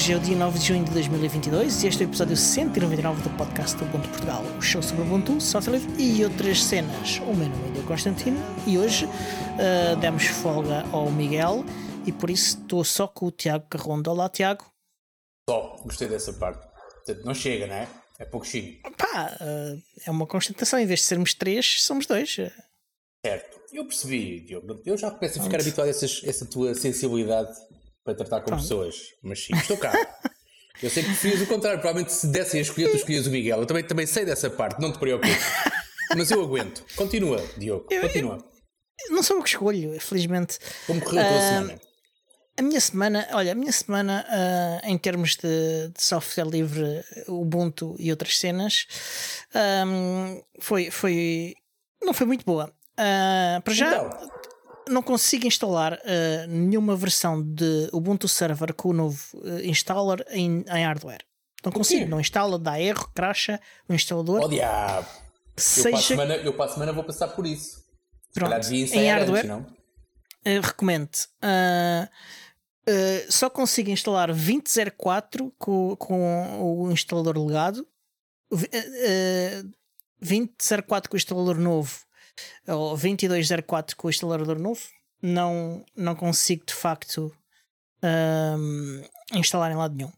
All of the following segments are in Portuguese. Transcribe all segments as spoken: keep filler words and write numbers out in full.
Hoje é o dia nove de junho de dois mil e vinte e dois e este é o episódio cento e noventa e nove do podcast do Ubuntu Portugal, o show sobre Ubuntu, software livre e outras cenas. O meu nome é Diogo Constantino e hoje uh, demos folga ao Miguel e por isso estou só com o Tiago Carrondo. Olá, Tiago. Só, gostei dessa parte. Portanto, não chega, não é? É pouquinho. Pá, uh, é uma constatação, em vez de sermos três, somos dois. Certo, eu percebi, Diogo. Eu já começo a ficar habituado a essas, essa tua sensibilidade para tratar com Pronto. pessoas, mas sim, estou cá. Eu sei que preferias o contrário, provavelmente se dessem a escolher, tu escolhias o Miguel. Eu também, também sei dessa parte, não te preocupes. Mas eu aguento. Continua, Diogo, eu, continua. Eu, não sou eu que escolho, felizmente. Como correu a tua uh, semana? A minha semana, olha, a minha semana uh, em termos de, de software livre, Ubuntu e outras cenas, um, foi, foi, não foi muito boa. Uh, para já, então. não consigo instalar uh, nenhuma versão de Ubuntu Server com o novo uh, installer em, em hardware. Não consigo, não instala, dá erro, crasha o instalador. Oh, diabo! Seja... Eu, para a semana, eu para a semana vou passar por isso. Se Pronto, calhar devia em hardware, antes, não? Uh, recomendo. Uh, uh, só consigo instalar vinte zero quatro com, com o instalador legado. Uh, uh, vinte zero quatro com o instalador novo. Ou vinte e dois zero quatro com o instalador novo, não, não consigo de facto um, instalar em lado nenhum.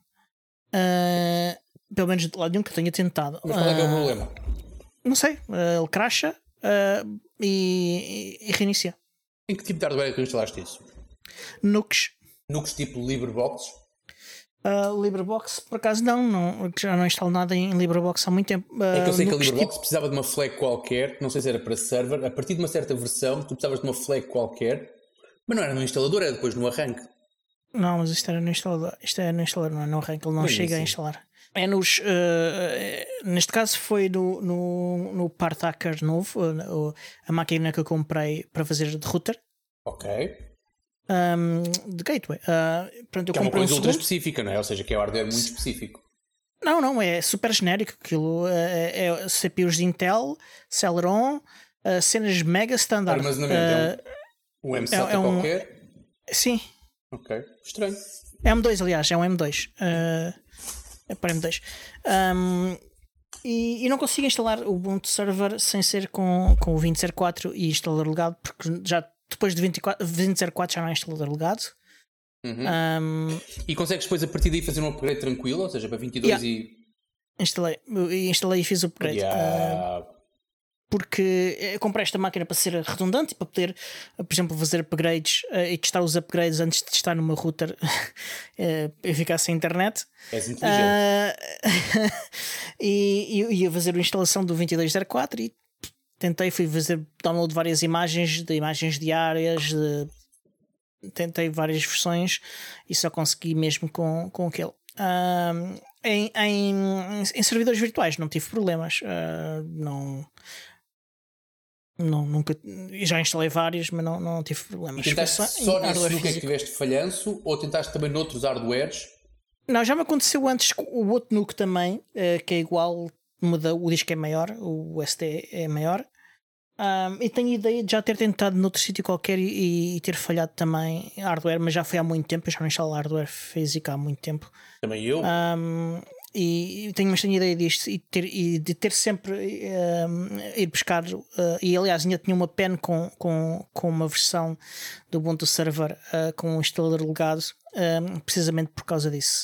Uh, pelo menos de lado nenhum que eu tenha tentado. Mas qual é que é o problema? Não sei, uh, ele crasha uh, e, e reinicia. Em que tipo de hardware é que tu instalaste isso? Nux. Nux tipo LibreBox? Uh, LibreBox, por acaso não, não, já não instalo nada em LibreBox há muito tempo. Uh, é que eu sei que a LibreBox tipo... precisava de uma flag qualquer, não sei se era para server, a partir de uma certa versão tu precisavas de uma flag qualquer, mas não era no instalador, era depois no arranque. Não, mas isto era no instalador, isto é no instalador, não é no arranque, ele não mas chega assim. a instalar. É nos, uh, neste caso foi no, no, no Parthacker novo, uh, a máquina que eu comprei para fazer de router. Ok. Um, de gateway. Uh, pronto, eu que é uma coisa um ultra específica, não é? Ou seja, que é hardware muito específico. Não, não, é super genérico. Aquilo é, é C P Us de Intel, Celeron, uh, cenas mega standard. Armazenamento, uh, é um, um M SATA é, é um, qualquer? Sim. Ok, estranho. É M dois, aliás, é um M dois. Uh, é para M dois. Um, e, e não consigo instalar o Ubuntu Server sem ser com, com o vinte zero quatro e instalador legado, porque já depois de vinte e quatro, vinte zero quatro já não é instalador legado. Uhum. Um, e consegues depois a partir daí fazer um upgrade tranquilo? Ou seja, para vinte e dois yeah. e... Instalei, instalei e fiz o upgrade. Yeah. Uh, porque eu comprei esta máquina para ser redundante e para poder, por exemplo, fazer upgrades uh, e testar os upgrades antes de testar numa router uh, e ficar sem internet. És inteligente. Uh, e, e ia fazer a instalação do vinte e dois zero quatro e tentei, fui fazer download de várias imagens, de imagens diárias, de, tentei várias versões e só consegui mesmo com, com aquele. Uh, em, em, em servidores virtuais não tive problemas. Uh, não, não, nunca, já instalei vários, mas não, não tive problemas. E tentaste só, só nesse núcleo é que tiveste falhanço ou tentaste também noutros hardwares? Não, já me aconteceu antes com o outro núcleo também, uh, que é igual. Muda, o disco é maior, o S D é maior. Um, e tenho a ideia de já ter tentado noutro sítio qualquer e, e ter falhado também hardware, mas já foi há muito tempo. Eu já não instalo hardware físico há muito tempo. Também eu. Um, e, e tenho, mas tenho a ideia disto e, ter, e de ter sempre um, ir buscar. Uh, e aliás, ainda tinha uma pen com, com, com uma versão do Ubuntu Server uh, com um instalador legado, um, precisamente por causa disso.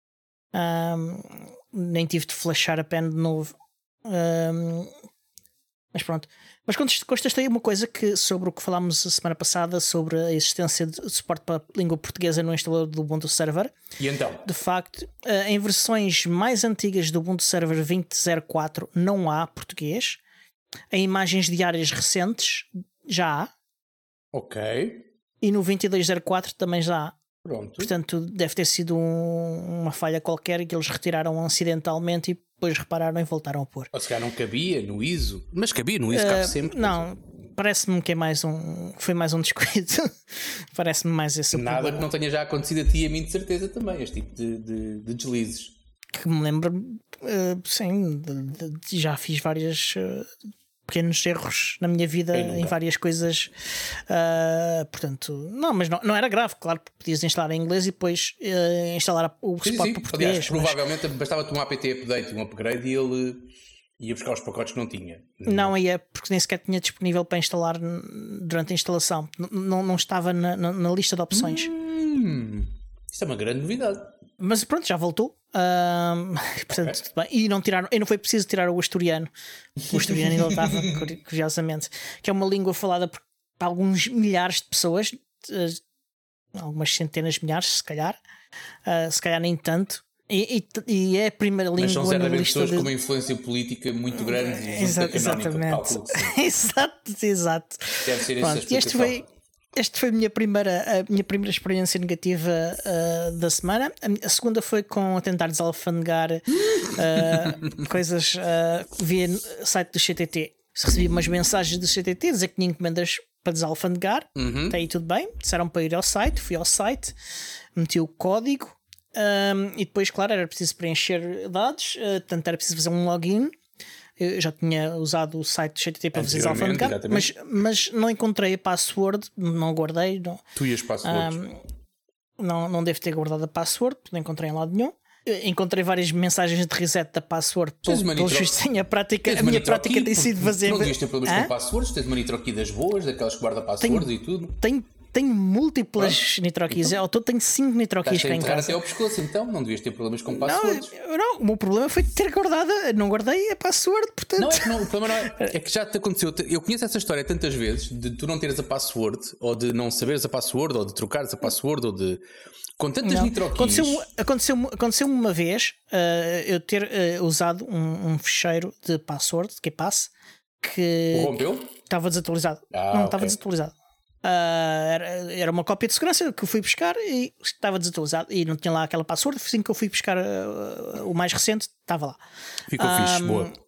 Um, nem tive de flashar a pen de novo. Um, mas pronto. Mas contestei uma coisa que, sobre o que falámos a semana passada, sobre a existência de suporte para a língua portuguesa no instalador do Ubuntu Server. E então? De facto, em versões mais antigas do Ubuntu Server vinte zero quatro não há português. Em imagens diárias recentes já há. Ok. E no vinte e dois zero quatro também já há. Pronto. Portanto, deve ter sido um, uma falha qualquer que eles retiraram acidentalmente e depois repararam e voltaram a pôr. Ou se calhar não cabia no I S O. Mas cabia no I S O, uh, cabe sempre. Não, parece-me que é mais um, foi mais um descuido. Parece-me mais esse Nada problema. que não tenha já acontecido a ti e a mim de certeza também, este tipo de, de, de deslizes. Que me lembro, uh, sim, de, de, já fiz várias uh, pequenos erros na minha vida em várias coisas. Uh, portanto, não, mas não, não era grave, claro, podias instalar em inglês e depois uh, instalar o sim, suporte sim. para português. Aliás, mas... provavelmente bastava tomar um apt update, um upgrade e ele ia buscar os pacotes que não tinha. Não ia, porque nem sequer tinha disponível para instalar durante a instalação. N- não, não estava na, na, na lista de opções. Hum, isso é uma grande novidade. Mas pronto, já voltou. Um, portanto, Okay. tudo bem. E não, tiraram, e não foi preciso tirar o asturiano. O asturiano ainda estava, curi- curiosamente, que é uma língua falada por alguns milhares de pessoas, eh, algumas centenas de milhares, se calhar, uh, se calhar nem tanto. E, e, e é a primeira Mas são língua na certamente lista pessoas de... com uma influência política muito grande e Exa- junto da canónica, exatamente. calculo que sim. exato, exato. Deve ser essa a Pronto, e este explicação. foi, este foi a minha primeira, a minha primeira experiência negativa uh, da semana. A, mi- a segunda foi com a tentar desalfandegar uh, coisas uh, via site do C T T. Recebi umas mensagens do C T T dizer que tinha encomendas para desalfandegar. Uhum. Até aí tudo bem. Disseram para ir ao site, fui ao site, meti o código. Um, e depois, claro, era preciso preencher dados, uh, portanto, era preciso fazer um login. Eu já tinha usado o site do C T T para fazer Anteriormente, alfandegar, mas, exatamente. mas não encontrei a password, não guardei, não, Tu e as passwords. não, não devo ter guardado a password, não encontrei em lado nenhum. Eh, Encontrei várias mensagens de reset da password. Tens Pelo, uma pelo nitro- visto, tenho a prática, Tens a uma minha nitro prática aqui, tem sido porque fazer. Não devias ter problemas Hã? com passwords, tens uma nitro aqui das boas, daquelas que guarda passwords e tudo. Tenho, tenho múltiplas nitrokeys, ao todo tenho cinco nitrokeys Estás a cá em enterrar casa. até ao pescoço, então não devias ter problemas com Não, passwords. eu- não, o meu problema foi ter guardado, não guardei a password, portanto. Não, é que não, o problema não é, é que já te aconteceu. Eu conheço essa história tantas vezes de tu não teres a password, ou de não saberes a password, ou de trocares a password, ou de. Com tantas Não. nitrokeys. Aconteceu, aconteceu, aconteceu uma vez uh, eu ter uh, usado um, um fecheiro de password, de KeePass, que Corrompeu? estava desatualizado. Ah, não, ok. estava desatualizado. Uh, era, era uma cópia de segurança que eu fui buscar e estava desatualizado e não tinha lá aquela password. Assim que eu fui buscar uh, o mais recente, estava lá. Ficou fixe, Um, boa. Uh,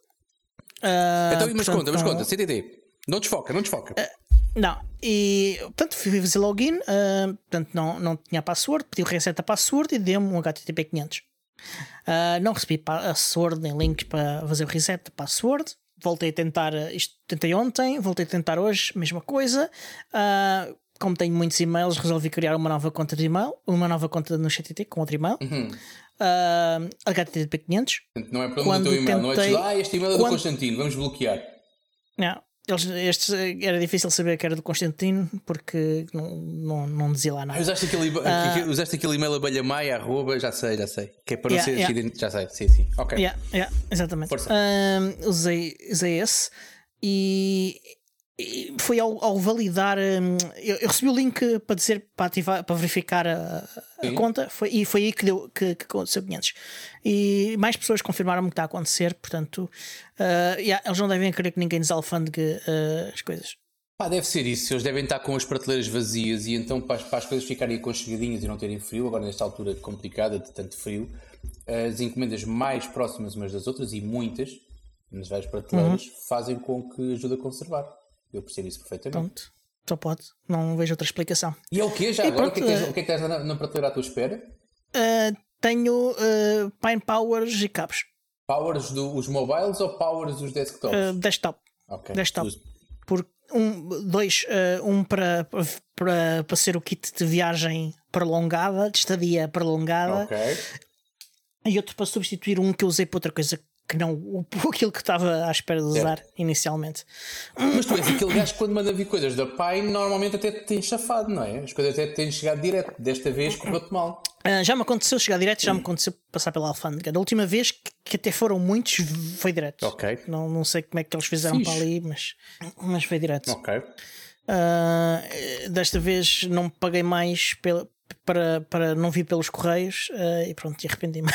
Então, mas portanto, conta, mas não- conta, C T T. Não desfoca, não desfoca. Não, e portanto fui fazer login, uh, portanto não, não tinha password, pedi o reset a password e deu-me um H T T P quinhentos. Uh, não recebi password nem links para fazer o reset da password. Voltei a tentar, uh, isto tentei ontem, voltei a tentar hoje, mesma coisa. Uh, como tenho muitos e-mails, resolvi criar uma nova conta de e-mail, uma nova conta no C T T com outro e-mail. Uhum. Uh, H T T P quinhentos. Portanto, não é para o Quando teu e-mail, não é tentei- de ah, este e-mail é do quando- Constantino, vamos bloquear. Não, eles, estes, era difícil saber que era do Constantino porque não, não, não dizia lá nada. Ah, usaste aquele, uh, usaste aquele e-mail abelhamaia, arroba, já sei, já sei. Que é para não Yeah, ser yeah. ident- já sei, sim, sim. Ok. Yeah, yeah, exatamente. Força. Um, usei, usei esse e, e foi ao, ao validar. um, eu, eu recebi o link para dizer para ativar, para verificar a, a Sim. conta foi, e foi aí que, deu, que, que aconteceu quinhentos. E mais pessoas confirmaram-me que está a acontecer. Portanto, uh, yeah, eles não devem querer que ninguém desalfandegue uh, as coisas. Pá, deve ser isso. Eles devem estar com as prateleiras vazias e então para as, para as coisas ficarem aconchegadinhas e não terem frio, agora nesta altura complicada de tanto frio, as encomendas mais próximas umas das outras e muitas, nas várias prateleiras, Uhum. fazem com que ajude a conservar. Eu percebo isso perfeitamente. Pronto, só pode. Não vejo outra explicação. E é o quê já? E Agora pronto, o, que é que tens, eh, o que é que tens na, na prateleira à tua espera? Uh, tenho uh, Pine Powers e cabos. Powers dos mobiles ou powers dos desktops? Uh, desktop. ok. desktop. Dos- Por um, dois, uh, um para, para, para ser o kit de viagem prolongada, de estadia prolongada, Ok. e outro para substituir um que eu usei para outra coisa que não o, aquilo que estava à espera de usar inicialmente. Mas tu és aquele gajo que quando manda vir coisas da Pine normalmente até te tem chafado, não é? As coisas até te têm chegado direto. Desta vez correu-te mal. Uh, já me aconteceu chegar direto, já me aconteceu passar pela alfândega. Da última vez, que, que até foram muitos, foi direto. Ok. Não, não sei como é que eles fizeram Fixe. para ali, mas, mas foi direto. Ok. Uh, desta vez não paguei mais pela, para, para não vir pelos correios uh, e pronto, e arrependi-me.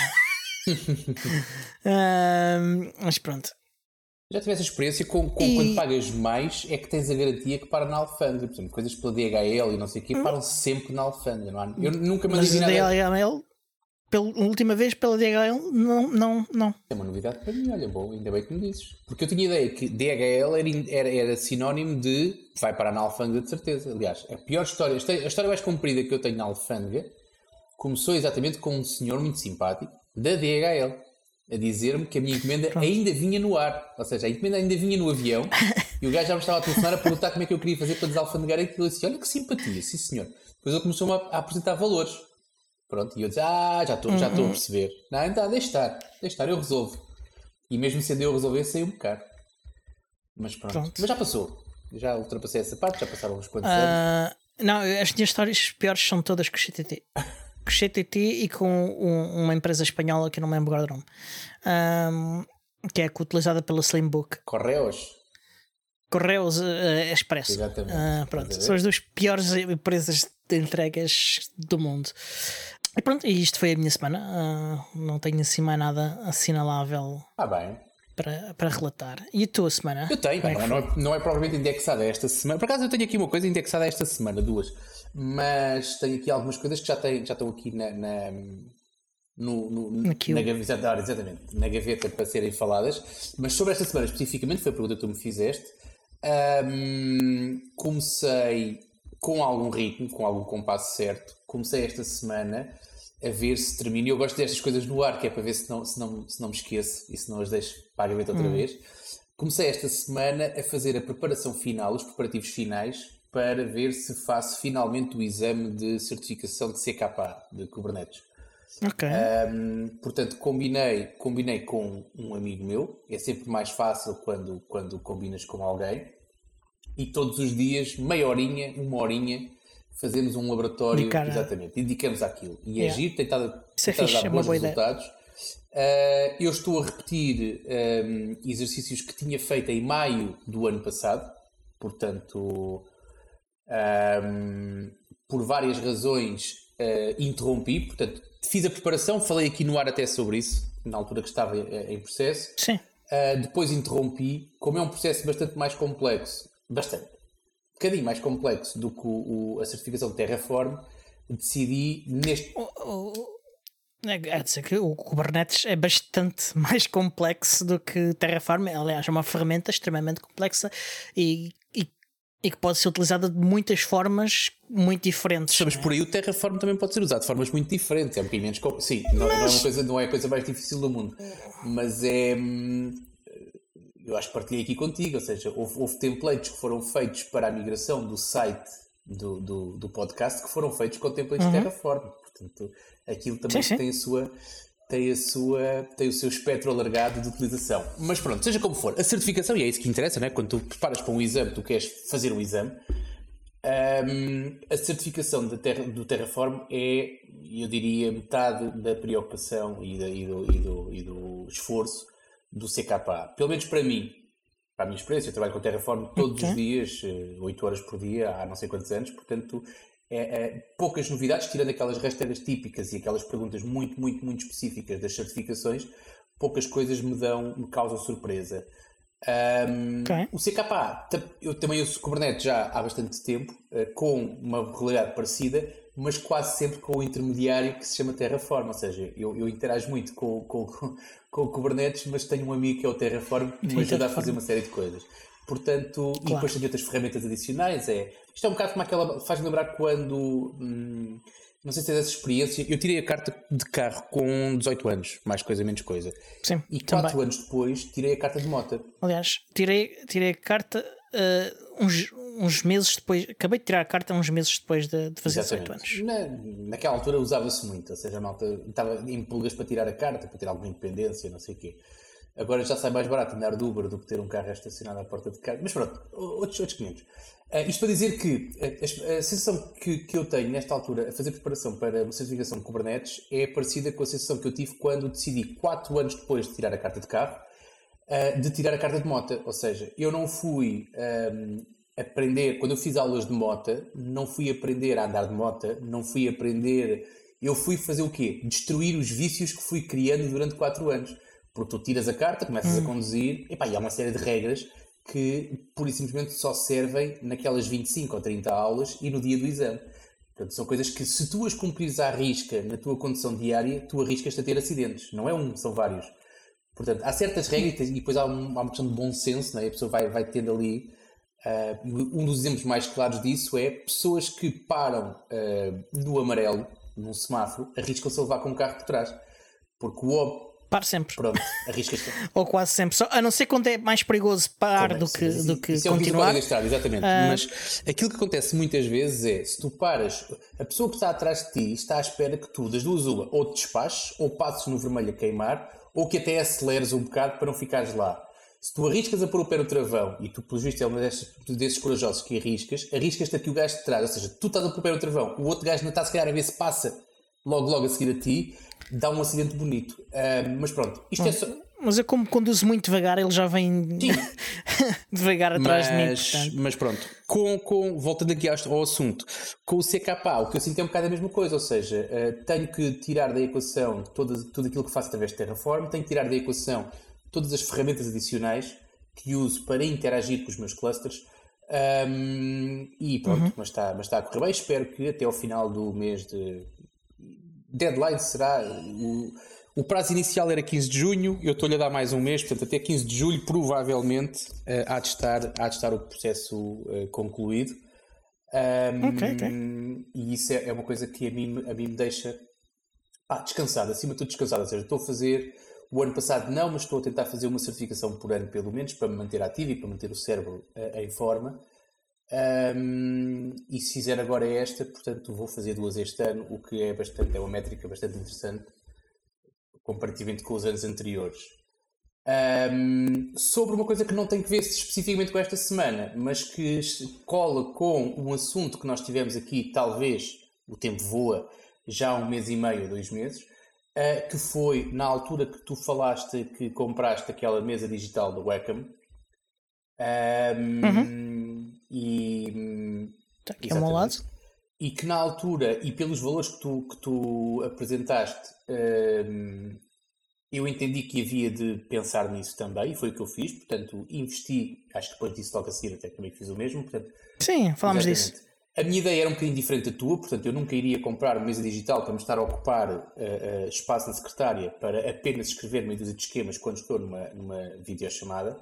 uh, mas pronto. Já tiveste experiência com, com E- quando pagas mais é que tens a garantia que para na alfândega. Por exemplo, coisas pela D H L e não sei o quê param sempre na alfândega. Não há? Eu nunca mandei Mas vir a nada. D H L, pela última vez pela D H L, não, não, não. É uma novidade para mim, olha, bom, ainda bem que me dizes. Porque eu tinha ideia que D H L era, in- era, era sinónimo de vai parar na alfândega de certeza. Aliás, a pior história, a história mais comprida que eu tenho na alfândega começou exatamente com um senhor muito simpático da D H L. a dizer-me que a minha encomenda Pronto. ainda vinha no ar. Ou seja, a encomenda ainda vinha no avião e o gajo já me estava a telefonar a perguntar como é que eu queria fazer para desalfandegar aquilo. Eu disse, olha que simpatia, sim senhor. Depois ele começou-me a, a apresentar valores. Pronto, e eu disse, ah, já estou já estou a perceber. Não, então deixa estar, deixa estar, eu resolvo. E mesmo sendo eu a resolver, saiu-me caro. Mas pronto. pronto. Mas já passou. Já ultrapassei essa parte, já passaram uns quantos uh, anos. Não, as minhas histórias piores são todas com o C T T. Com o C T T e com um, uma empresa espanhola que eu não me lembro agora o nome. Um, que é utilizada pela Slimbook. Correios. Correios uh, Expresso. Exatamente. Uh, pronto, são as duas piores empresas de entregas do mundo. E pronto, e isto foi a minha semana. Uh, não tenho assim mais nada assinalável. Ah, bem. Para, para relatar. E a tua semana? Eu tenho, bem, não, é, não é provavelmente indexada esta semana. Por acaso eu tenho aqui uma coisa indexada esta semana, duas. Mas tenho aqui algumas coisas que já, tem, já estão aqui na, na, no, no, na, gaveta, exatamente, na gaveta para serem faladas. Mas sobre esta semana especificamente, foi a pergunta que tu me fizeste. Um, comecei com algum ritmo, com algum compasso certo. Comecei esta semana a ver se termino. Eu gosto destas coisas no ar, que é para ver se não, se não, se não me esqueço e se não as deixo para a gaveta outra hum. vez. Comecei esta semana a fazer a preparação final, os preparativos finais, para ver se faço finalmente o exame de certificação de C K A, de Kubernetes. Ok. Um, portanto, combinei, combinei com um amigo meu. É sempre mais fácil quando, quando combinas com alguém. E todos os dias, meia horinha, uma horinha, fazemos um laboratório, Indicar, exatamente, indicamos aquilo. E yeah. agir, tem estado a dar bons resultados. Uh, eu estou a repetir um, exercícios que tinha feito em maio do ano passado, portanto, um, por várias razões, uh, interrompi. Portanto, fiz a preparação, falei aqui no ar até sobre isso, na altura que estava em processo. Sim. Uh, depois interrompi, como é um processo bastante mais complexo, bastante. Um bocadinho mais complexo do que o, o, a certificação de Terraform, decidi neste... O, o, é dizer que o Kubernetes é bastante mais complexo do que Terraform. Aliás, é uma ferramenta extremamente complexa e, e, e que pode ser utilizada de muitas formas muito diferentes. Mas por aí o Terraform também pode ser usado de formas muito diferentes. É um bocadinho menos... Sim, não, mas... não, é uma coisa, não é a coisa mais difícil do mundo. Mas é... Eu acho que partilhei aqui contigo, ou seja, houve, houve templates que foram feitos para a migração do site do, do, do podcast que foram feitos com templates uhum. de Terraform. Portanto, aquilo também sim, sim. tem a sua tem a sua tem o seu espectro alargado de utilização. Mas pronto, seja como for, a certificação, e é isso que interessa, né? Quando tu preparas para um exame, tu queres fazer um exame, um, a certificação de terra, do Terraform é, eu diria, metade da preocupação e, da, e, do, e, do, e do esforço do C K A. Pelo menos para mim, para a minha experiência, eu trabalho com Terraform todos okay. os dias, oito horas por dia, há não sei quantos anos, portanto, é, é, poucas novidades, tirando aquelas rasteiras típicas e aquelas perguntas muito, muito, muito específicas das certificações, poucas coisas me dão, me causam surpresa. Um, okay. O C K A, eu também uso Kubernetes já há bastante tempo, com uma realidade parecida, mas quase sempre com o intermediário que se chama Terraform, ou seja, eu, eu interajo muito com, com, com o Kubernetes, mas tenho um amigo que é o Terraform que me ajuda a fazer uma série de coisas. Portanto, claro. E depois tenho outras ferramentas adicionais. É, isto é um bocado como aquela... Faz-me lembrar quando... Hum, não sei se tens essa experiência. Eu tirei a carta de carro com dezoito anos, mais coisa, menos coisa. Sim, e quatro anos depois tirei a carta de moto. Aliás, tirei, tirei a carta uh, uns, uns meses depois. Acabei de tirar a carta uns meses depois de, de fazer dezoito anos. Na, naquela altura usava-se muito. Ou seja, a malta estava em pulgas para tirar a carta, para ter alguma independência, não sei o quê. Agora já sai mais barato andar de Uber do que ter um carro estacionado à porta de casa. Mas pronto, outros, outros quinhentos. Uh, isto para dizer que a, a, a sensação que, que eu tenho nesta altura a fazer preparação para uma certificação de Kubernetes é parecida com a sensação que eu tive quando decidi, quatro anos depois de tirar a carta de carro, uh, de tirar a carta de moto. Ou seja, eu não fui um, aprender, quando eu fiz aulas de moto, não fui aprender a andar de moto, não fui aprender... Eu fui fazer o quê? Destruir os vícios que fui criando durante quatro anos. Porque tu tiras a carta, começas hum. a conduzir, epá, e há uma série de regras que pura e simplesmente só servem naquelas vinte e cinco ou trinta aulas e no dia do exame. Portanto, são coisas que se tu as cumprires à risca na tua condução diária, tu arriscas-te a ter acidentes. Não é um, são vários. Portanto, há certas regras e depois há, um, há uma questão de bom senso, não é? A pessoa vai, vai tendo ali... Uh, um dos exemplos mais claros disso é pessoas que param uh, no amarelo, num semáforo, arriscam-se a levar com o carro por trás. Porque o Paro sempre. Pronto, arriscas. Ou quase sempre. Só, a não ser quando é mais perigoso parar do que, do que isso continuar. É o estrada, exatamente. Uh... Mas aquilo que acontece muitas vezes é, se tu paras, a pessoa que está atrás de ti está à espera que tu, das duas uma, ou te despaches, ou passes no vermelho a queimar, ou que até aceleres um bocado para não ficares lá. Se tu arriscas a pôr o pé no travão, e tu, pelos vistos, é um desses, desses corajosos que arriscas, arriscas-te aqui o gajo de trás. Ou seja, tu estás a pôr o pé no travão, o outro gajo ainda está, se calhar, a ver se passa logo, logo a seguir a ti, dá um acidente bonito. Uh, mas pronto, isto hum. é só... Mas eu, como conduzo muito devagar, ele já vem devagar atrás mas, de mim. Portanto. Mas pronto, com, com, voltando aqui ao assunto, com o C K A, o que eu sinto é um bocado a mesma coisa, ou seja, uh, tenho que tirar da equação todo, tudo aquilo que faço através de Terraform, tenho que tirar da equação todas as ferramentas adicionais que uso para interagir com os meus clusters. Um, e pronto, uhum. mas, está, mas está a correr bem. Espero que até ao final do mês de deadline será o, o prazo inicial era quinze de junho, eu estou-lhe a dar mais um mês, portanto até quinze de julho provavelmente uh, há, de estar, há de estar o processo uh, concluído. Um, okay, okay. E isso é, é uma coisa que a mim, a mim me deixa ah, descansado, acima de tudo descansado, ou seja, estou a fazer o ano passado não, mas estou a tentar fazer uma certificação por ano pelo menos para me manter ativo e para manter o cérebro uh, em forma. Um, e se fizer agora esta, portanto vou fazer duas este ano, o que é, bastante, é uma métrica bastante interessante comparativamente com os anos anteriores. Um, sobre uma coisa que não tem que ver especificamente com esta semana, mas que cola com um assunto que nós tivemos aqui, talvez o tempo voa, já há um mês e meio, dois meses, uh, que foi na altura que tu falaste que compraste aquela mesa digital do Wacom. Um, uhum. E, tá aqui ao meu lado. E que na altura, e pelos valores que tu, que tu apresentaste, um, eu entendi que havia de pensar nisso também, e foi o que eu fiz, portanto investi, acho que depois disso logo a seguir até também fiz o mesmo. Portanto, sim, falámos disso. A minha ideia era um bocadinho diferente da tua, portanto eu nunca iria comprar uma mesa digital para me estar a ocupar uh, uh, espaço na secretária para apenas escrever meia dúzia de esquemas quando estou numa, numa videochamada.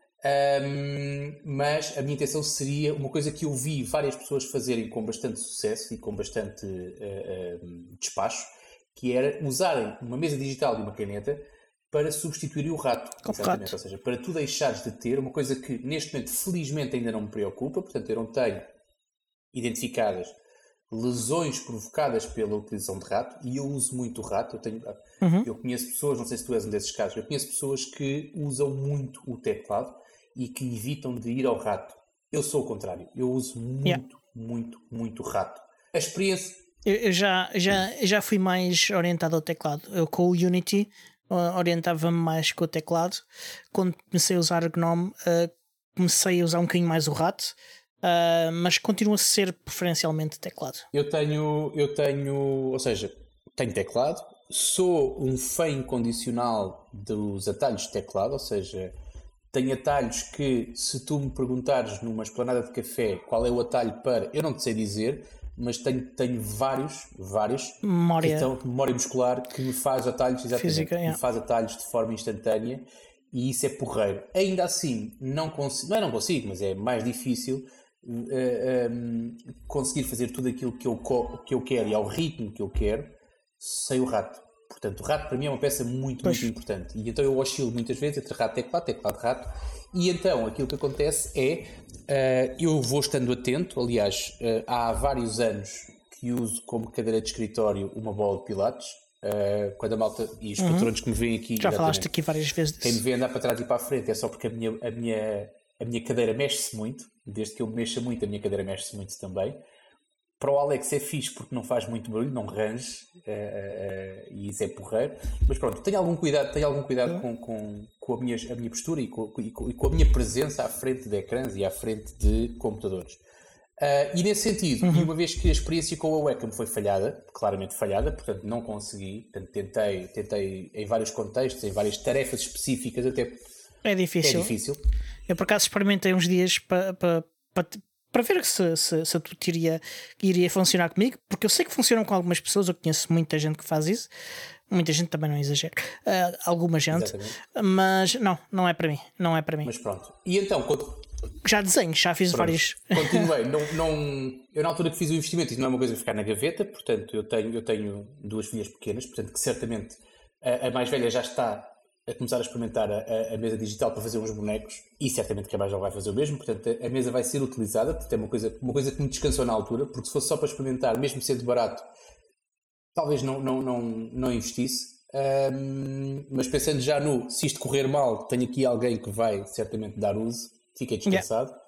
Um, mas a minha intenção seria uma coisa que eu vi várias pessoas fazerem com bastante sucesso e com bastante uh, uh, despacho, que era usarem uma mesa digital e uma caneta para substituir o rato, exatamente. Ou seja, para tu deixares de ter uma coisa que neste momento felizmente ainda não me preocupa, portanto eu não tenho identificadas lesões provocadas pela utilização de rato, e eu uso muito o rato. Eu, tenho, uhum. eu conheço pessoas, não sei se tu és um desses casos, eu conheço pessoas que usam muito o teclado e que evitam de ir ao rato. Eu sou o contrário. Eu uso muito, yeah. muito, muito rato. A experiência... Eu, eu já, já, já fui mais orientado ao teclado. Eu com o Unity uh, orientava-me mais com o teclado. Quando comecei a usar o Gnome, uh, comecei a usar um bocadinho mais o rato, uh, mas continua a ser preferencialmente teclado. Eu tenho, eu tenho, ou seja, tenho teclado. Sou um fã incondicional dos atalhos de teclado, ou seja... Tenho atalhos que, se tu me perguntares numa esplanada de café qual é o atalho para, eu não te sei dizer, mas tenho, tenho vários, vários memória. Então, memória muscular que me faz atalhos, exatamente, física, yeah. me faz atalhos de forma instantânea, e isso é porreiro. Ainda assim, não consigo, não é não consigo, mas é mais difícil uh, um, conseguir fazer tudo aquilo que eu, que eu quero e ao ritmo que eu quero sem o rato. Portanto, o rato para mim é uma peça muito, pois. muito importante. E então eu oscilo muitas vezes entre rato e teclado, teclado rato. E então aquilo que acontece é, uh, eu vou estando atento. Aliás, uh, há vários anos que uso como cadeira de escritório uma bola de pilates. Uh, quando a malta e os uhum. patrões que me veem aqui... Já falaste aqui várias vezes disso. Quem me vê andar para trás e para a frente é só porque a minha, a minha, a minha cadeira mexe-se muito. Desde que eu me mexa muito, a minha cadeira mexe-se muito também. Para o Alex é fixe porque não faz muito barulho, não range, uh, uh, e isso é porreiro. Mas pronto, tenho algum cuidado, tenho algum cuidado com, com, com a, minha, a minha postura e com, e, com, e com a minha presença à frente de ecrãs e à frente de computadores. Uh, e nesse sentido, uhum. e uma vez que a experiência com a Wacom foi falhada, claramente falhada, portanto não consegui, portanto, tentei, tentei em vários contextos, em várias tarefas específicas, até é difícil. É difícil. Eu por acaso experimentei uns dias para... Pa, pa, para ver se, se, se a tudo iria, iria funcionar comigo, porque eu sei que funcionam com algumas pessoas, eu conheço muita gente que faz isso, muita gente também, não exagero, uh, alguma gente, exatamente. Mas não, não é para mim, não é para mim. Mas pronto, e então... Quando... Já desenho, já fiz pronto. vários... Continuei, não, não... eu na altura que fiz o investimento, isso não é uma coisa de ficar na gaveta, portanto eu tenho, eu tenho duas filhas pequenas, portanto que certamente A, a mais velha já está a começar a experimentar a, a mesa digital para fazer uns bonecos e certamente que a mais nova vai fazer o mesmo, portanto a, a mesa vai ser utilizada, portanto é uma coisa, uma coisa que me descansou na altura, porque se fosse só para experimentar, mesmo sendo barato, talvez não, não, não, não investisse, um, mas pensando já no, se isto correr mal, tenho aqui alguém que vai certamente dar uso, fiquei descansado. Yeah.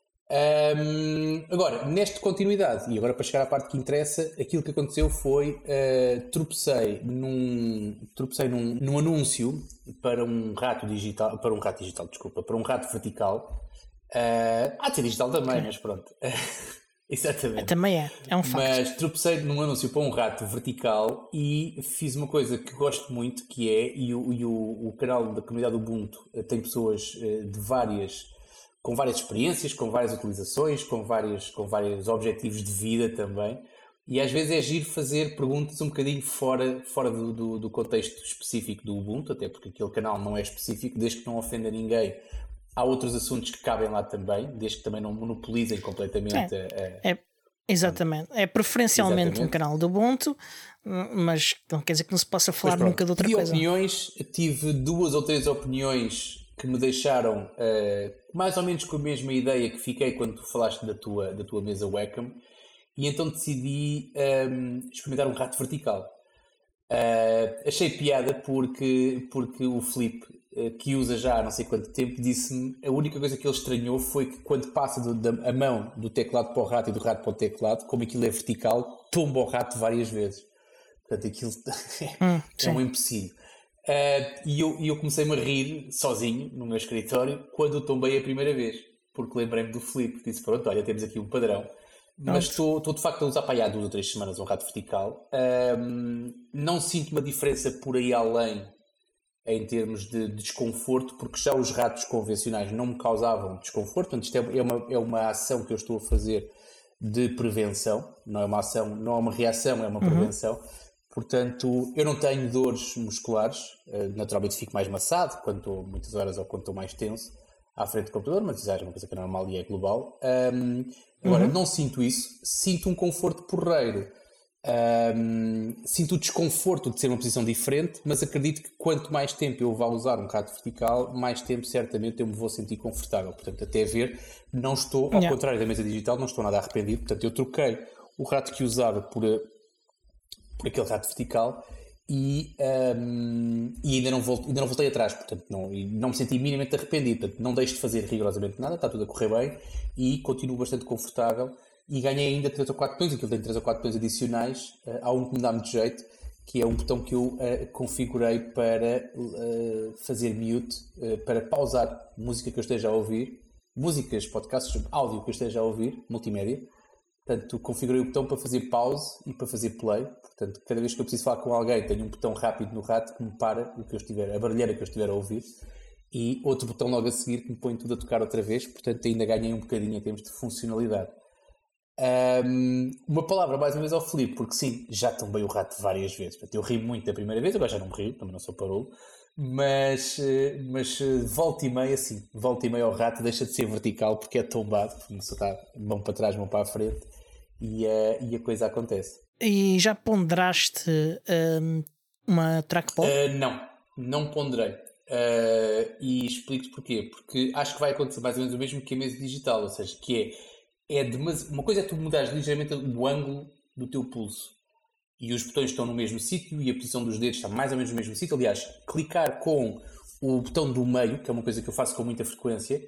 Um, agora, nesta continuidade, e agora para chegar à parte que interessa, aquilo que aconteceu foi uh, tropecei num tropecei num, num anúncio para um rato digital, para um rato digital, desculpa, para um rato vertical. Uh, há de ser digital também, okay. Mas pronto. Exatamente. Também é, é um facto. Mas tropecei num anúncio para um rato vertical e fiz uma coisa que gosto muito, que é, e o, e o, o canal da comunidade Ubuntu tem pessoas uh, de várias com várias experiências, com várias utilizações, com, várias, com vários objetivos de vida também, e às vezes é giro fazer perguntas um bocadinho fora, fora do, do, do contexto específico do Ubuntu, até porque aquele canal não é específico, desde que não ofenda ninguém. Há outros assuntos que cabem lá também, desde que também não monopolizem completamente. É, a, a... é exatamente, é preferencialmente exatamente. Um canal do Ubuntu, mas não quer dizer que não se possa falar nunca de outra tive coisa. Opiniões, tive duas ou três opiniões que me deixaram uh, mais ou menos com a mesma ideia que fiquei quando tu falaste da tua, da tua mesa Wacom, e então decidi um, experimentar um rato vertical. Uh, achei piada porque, porque o Filipe, uh, que usa já há não sei quanto tempo, disse-me a única coisa que ele estranhou foi que quando passa do, da, a mão do teclado para o rato e do rato para o teclado, como aquilo é vertical, tomba o rato várias vezes. Portanto, aquilo hum, é um empecilho. Uh, e eu, eu comecei-me a rir sozinho no meu escritório quando o tombei a primeira vez, porque lembrei-me do Filipe, disse: pronto, olha, temos aqui um padrão, mas estou de facto a usar para aí há duas ou três semanas um rato vertical. Um, não sinto uma diferença por aí além em termos de, de desconforto, porque já os ratos convencionais não me causavam desconforto. Portanto, isto é, é, uma, é uma ação que eu estou a fazer de prevenção, não é uma ação, não é uma reação, é uma prevenção. Uhum. Portanto, eu não tenho dores musculares, naturalmente fico mais maçado quando estou muitas horas ou quando estou mais tenso à frente do computador, mas isso é uma coisa que é normal e é global. Um, agora, uhum. Não sinto isso, sinto um conforto porreiro, um, sinto o desconforto de ser uma posição diferente, mas acredito que quanto mais tempo eu vá usar um rato vertical, mais tempo certamente eu me vou sentir confortável. Portanto, até ver, não estou, ao yeah. contrário da mesa digital, não estou nada arrependido. Portanto, eu troquei o rato que usava por... por aquele rato vertical e, um, e ainda, não voltei, ainda não voltei atrás, portanto não, e não me senti minimamente arrependido, portanto não deixo de fazer rigorosamente nada, está tudo a correr bem e continuo bastante confortável e ganhei ainda três ou quatro botões, aquilo tem três ou quatro botões adicionais, uh, há um que me dá muito jeito, que é um botão que eu uh, configurei para uh, fazer mute, uh, para pausar música que eu esteja a ouvir, músicas, podcasts, áudio que eu esteja a ouvir, multimédia. Portanto, configurei o botão para fazer pause e para fazer play. Portanto, cada vez que eu preciso falar com alguém, tenho um botão rápido no rato que me para o que eu estiver, a barulheira que eu estiver a ouvir. E outro botão logo a seguir que me põe tudo a tocar outra vez. Portanto, ainda ganhei um bocadinho em termos de funcionalidade. Um, uma palavra mais uma vez ao Filipe, porque sim, já tombei o rato várias vezes. Portanto, eu ri muito da primeira vez, agora já não me rio, também não sou parolo. Mas, mas volta e meia, assim, volta e meia ao rato deixa de ser vertical porque é tombado. Não só está mão para trás, mão para a frente. E a, e a coisa acontece. E já ponderaste um, uma trackball? Uh, não, não ponderei. Uh, e explico-te porquê. Porque acho que vai acontecer mais ou menos o mesmo que a mesa digital. Ou seja, que é, é demasi... uma coisa é tu mudares ligeiramente o ângulo do teu pulso. E os botões estão no mesmo sítio e a posição dos dedos está mais ou menos no mesmo sítio. Aliás, clicar com o botão do meio, que é uma coisa que eu faço com muita frequência,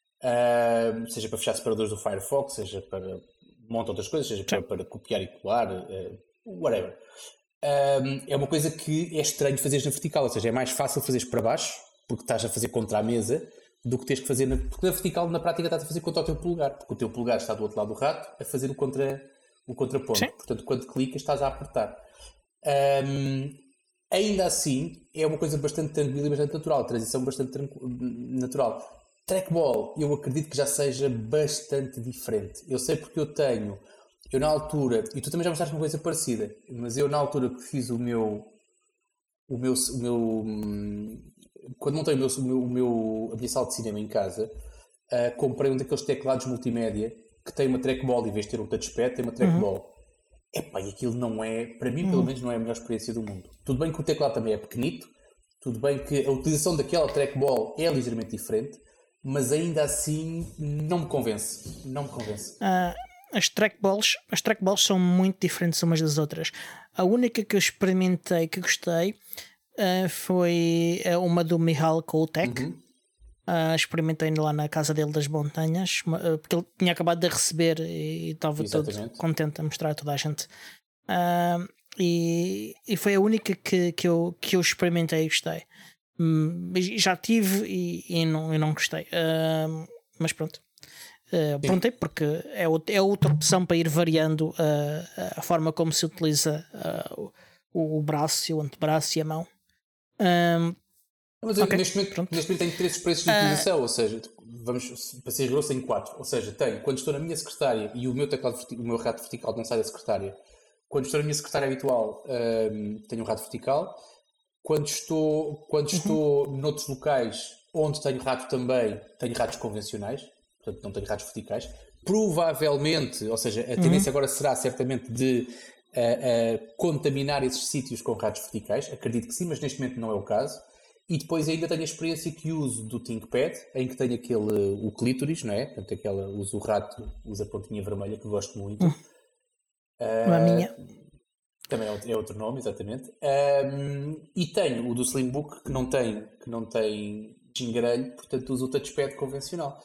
uh, seja para fechar separadores do Firefox, seja para montar outras coisas, seja para, para copiar e colar, uh, whatever. Um, é uma coisa que é estranho fazeres na vertical, ou seja, é mais fácil fazeres para baixo, porque estás a fazer contra a mesa, do que tens que fazer na, porque na vertical, na prática, estás a fazer contra o teu polegar, porque o teu polegar está do outro lado do rato a fazer o, contra, o contraponto. Sim. Portanto, quando clicas, estás a apertar. Um, ainda assim, é uma coisa bastante tranquila e bastante natural, a transição bastante natural. Trackball, eu acredito que já seja bastante diferente. Eu sei porque eu tenho, eu na altura, e tu também já mostraste uma coisa parecida, mas eu na altura que fiz o meu, o meu, o meu quando montei o meu, o meu, o meu, a minha sala de cinema em casa, uh, comprei um daqueles teclados multimédia que tem uma trackball, em vez de ter um touchpad, tem uma trackball. Uhum. epá, e aquilo não é, para mim pelo menos não é a melhor experiência do mundo. Tudo bem que o teclado também é pequenito, tudo bem que a utilização daquela trackball é ligeiramente diferente, mas ainda assim não me convence, não me convence. Uh, as trackballs, as trackballs são muito diferentes umas das outras. A única que eu experimentei que gostei uh, foi uma do Michal Koutek. Uhum. Uh, experimentei lá na casa dele das montanhas, uh, porque ele tinha acabado de receber e estava todo contente a mostrar a toda a gente. Uh, e, e foi a única que, que, eu, que eu experimentei e gostei. Um, já tive e, e, não, e não gostei. Uh, mas pronto. Uh, perguntei porque é, é outra opção para ir variando uh, a forma como se utiliza uh, o, o braço, o antebraço e a mão. Um, Mas eu, okay, neste, momento, neste momento tenho três preços de utilização, uh, ou seja, vamos, para ser grosso, em quatro. Ou seja, tenho, quando estou na minha secretária e o meu teclado, o meu rato vertical não sai da secretária, quando estou na minha secretária habitual, um, tenho um rato vertical. Quando estou, quando uhum. estou noutros locais onde tenho rato também, tenho ratos convencionais, portanto não tenho ratos verticais. Provavelmente, ou seja, a tendência uhum. agora será certamente de uh, uh, contaminar esses sítios com ratos verticais. Acredito que sim, mas neste momento não é o caso. E depois ainda tenho a experiência que uso do ThinkPad, em que tenho aquele, o clítoris, não é? Portanto, aquela, uso o rato, uso a pontinha vermelha, que gosto muito. Hum. Uh, a minha. Também é outro, é outro nome, exatamente. Um, e tenho o do Slimbook, que não tem, que não tem gingrelho, portanto uso o touchpad convencional.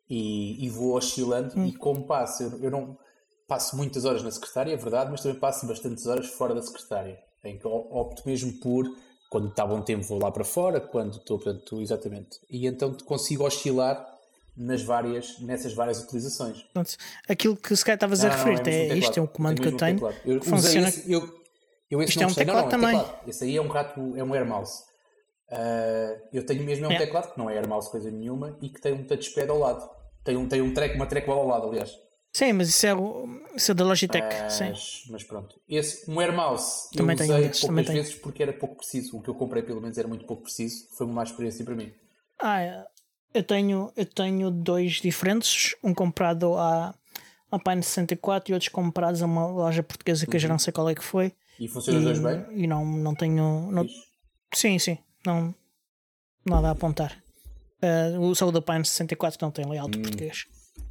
E, e vou oscilando, hum. e como passo, eu, eu não passo muitas horas na secretária, é verdade, mas também passo bastantes horas fora da secretária, em que opto mesmo por... Quando está bom tempo vou lá para fora, quando estou, portanto, exatamente. E então consigo oscilar nas várias, nessas várias utilizações. Pronto. Aquilo que se calhar estavas a referir, é, é isto é um comando é que eu tenho. Eu funciona. Esse, eu, eu esse isto é um teclado não, não, também. É um teclado. Esse aí é um rato, é um Air Mouse. Uh, eu tenho mesmo é um é. teclado, que não é Air Mouse coisa nenhuma, e que tem um touchpad ao lado. Tem, um, tem um track, uma trackball ao lado, aliás. Sim, mas isso é o, isso é da Logitech. Mas, sim. mas pronto. Esse, um Air Mouse também eu usei um poucas também vezes tenho. porque era pouco preciso. O que eu comprei pelo menos era muito pouco preciso. Foi uma má experiência para mim. Ah, eu tenho, eu tenho dois diferentes. Um comprado à, à Pine sessenta e quatro e outros comprados a uma loja portuguesa que uhum. eu já não sei qual é que foi. E funcionam os dois bem? E não, não tenho... Não, sim, sim. Não, nada a apontar. Uh, o só da Pine sessenta e quatro não tem layout hum. português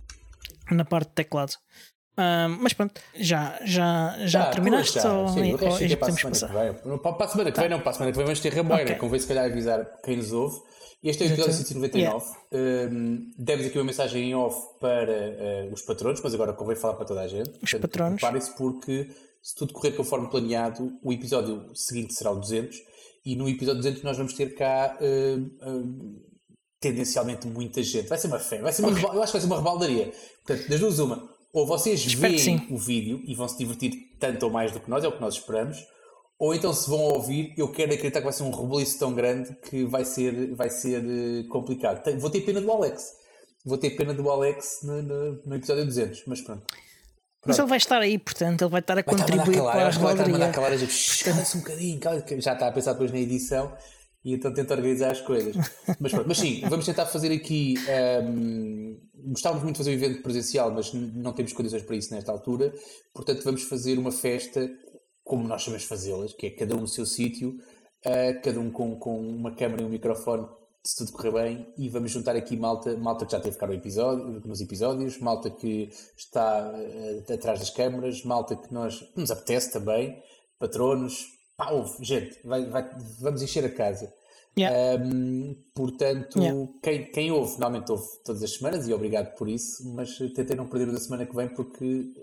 na parte de teclado. Uh, mas pronto, já, já, já ah, terminaste? Já. Ou, Sim, ou, ou já podemos para passar? Para a semana que tá. vem, não, para a semana que vem vamos ter Ramboira, okay. Convém se calhar avisar quem nos ouve. Este é o episódio cento e noventa e nove. Yeah. Um, demos aqui uma mensagem em off para uh, os patronos, mas agora convém falar para toda a gente. Os Portanto, patronos. Preparem-se porque, se tudo correr conforme planeado, o episódio seguinte será o duzentos. E no episódio duzentos nós vamos ter cá uh, uh, tendencialmente muita gente. Vai ser uma fé, vai ser uma rebal... eu acho que vai ser uma rebaldaria. Portanto, das duas uma, ou vocês veem o vídeo e vão se divertir tanto ou mais do que nós, é o que nós esperamos, ou então se vão ouvir, eu quero acreditar que vai ser um reboliço tão grande que vai ser, vai ser complicado. Vou ter pena do Alex. Vou ter pena do Alex no, no, no episódio duzentos, mas pronto. Pronto. Mas ele vai estar aí, portanto, ele vai estar a vai contribuir estar a para a rebaldaria. Vai estar a mandar cala-se um bocadinho, cala já está a pensar depois na edição. E então tento organizar as coisas. Mas pronto, mas sim, vamos tentar fazer aqui. Um, gostávamos muito de fazer um evento presencial, mas n- não temos condições para isso nesta altura. Portanto, vamos fazer uma festa como nós sabemos fazê-las, que é cada um no seu sítio, uh, cada um com, com uma câmera e um microfone, se tudo correr bem, e vamos juntar aqui malta, malta que já teve cá no episódio, nos episódios, malta que está uh, atrás das câmaras, malta que nós nos apetece também, patronos. Pá, ouve, gente, vai, vai, vamos encher a casa. Yeah. Um, portanto, yeah. quem, quem ouve, normalmente ouve todas as semanas, e obrigado por isso, mas tentei não perder o da semana que vem porque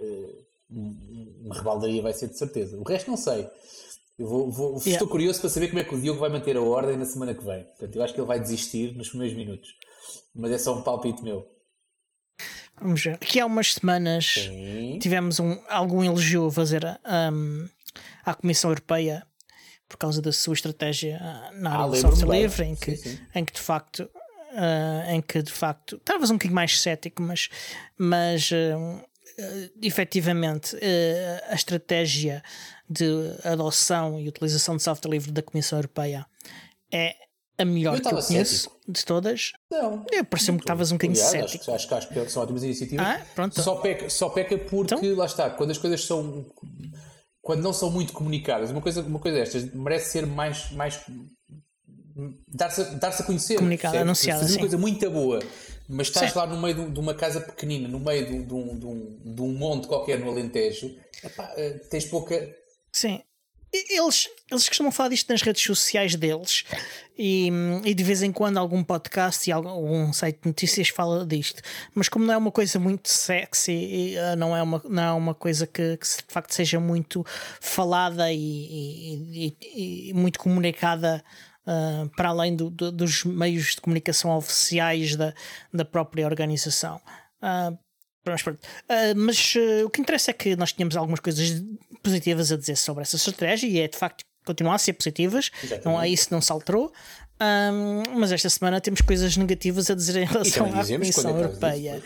uh, uma rebaldaria vai ser de certeza. O resto não sei. Eu vou, vou, yeah. Estou curioso para saber como é que o Diogo vai manter a ordem na semana que vem. Portanto, eu acho que ele vai desistir nos primeiros minutos. Mas é só um palpite meu. Vamos ver. Aqui há umas semanas Sim. tivemos um, algum elogio a fazer a. Um, à Comissão Europeia por causa da sua estratégia na área ah, do software livre, em que, sim, sim. em que de facto uh, em que de facto estavas um bocadinho mais cético, mas, mas uh, uh, efetivamente uh, a estratégia de adoção e utilização de software livre da Comissão Europeia é a melhor eu que eu conheço cético. de todas. Não. Eu pareceu-me que estavas um bocadinho Aliás, cético. acho, acho, acho que são ótimas iniciativas. Ah, pronto. Só peca, só peca porque, Então? lá está, quando as coisas são. Quando não são muito comunicadas, uma coisa, uma coisa destas merece ser mais. mais dar-se, dar-se a conhecer. Comunicada, anunciada. Fazer sim. uma coisa muito boa, mas estás Sim. lá no meio de uma casa pequenina, no meio de, de, um, de, um, de um monte qualquer no Alentejo, epá, tens pouca. Sim. Eles, eles costumam falar disto nas redes sociais deles e, e de vez em quando algum podcast e algum site de notícias fala disto, mas como não é uma coisa muito sexy e, uh, não, é uma, não é uma coisa que, que de facto seja muito falada e, e, e, e muito comunicada uh, para além do, do, dos meios de comunicação oficiais da, da própria organização. Uh, Mas, uh, mas uh, o que interessa é que nós tínhamos algumas coisas positivas a dizer sobre essa estratégia e é de facto continuar a ser positivas. Exatamente. Não é isso que não se alterou. Um, mas esta semana temos coisas negativas a dizer em relação à Comissão Europeia.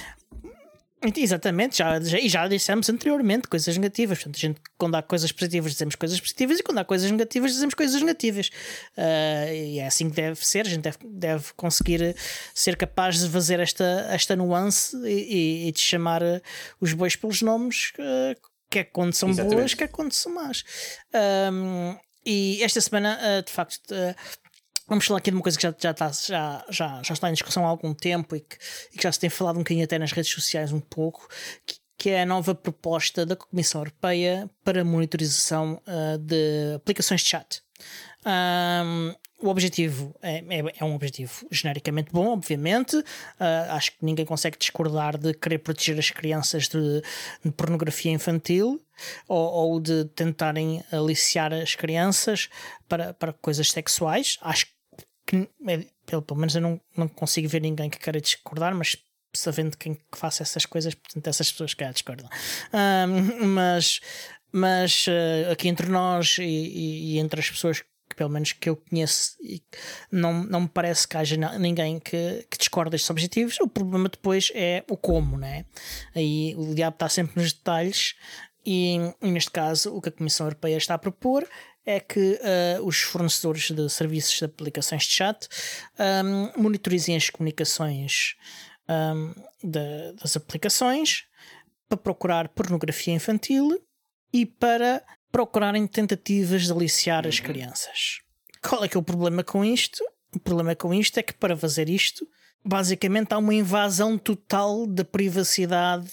Exatamente, já, já, e já dissemos anteriormente coisas negativas. Portanto, a gente, quando há coisas positivas, dizemos coisas positivas, e quando há coisas negativas, dizemos coisas negativas. Uh, e é assim que deve ser. A gente deve, deve conseguir ser capaz de fazer esta, esta nuance e, e de chamar os bois pelos nomes, uh, quer quando são Exatamente. boas, quer quando são más. Um, e esta semana, uh, de facto. Uh, Vamos falar aqui de uma coisa que já, já, está, já, já, já está em discussão há algum tempo e que, e que já se tem falado um bocadinho até nas redes sociais um pouco, que, que é a nova proposta da Comissão Europeia para monitorização uh, de aplicações de chat. Um, o objetivo é, é, é um objetivo genericamente bom, obviamente. Uh, acho que ninguém consegue discordar de querer proteger as crianças de, de pornografia infantil ou, ou de tentarem aliciar as crianças para, para coisas sexuais. Acho que, pelo, pelo menos, eu não, não consigo ver ninguém que queira discordar, mas sabendo quem que faça essas coisas, portanto, essas pessoas que discordam. Um, mas mas uh, aqui entre nós e, e, e entre as pessoas que pelo menos que eu conheço, não, não me parece que haja ninguém que, que discorde destes objetivos. O problema depois é o como, né? Aí o diabo está sempre nos detalhes e, e neste caso o que a Comissão Europeia está a propor é que uh, os fornecedores de serviços de aplicações de chat um, monitorizem as comunicações um, de, das aplicações para procurar pornografia infantil e para procurarem tentativas de aliciar as crianças. Qual é que é o problema com isto? O problema com isto é que para fazer isto, basicamente há uma invasão total da privacidade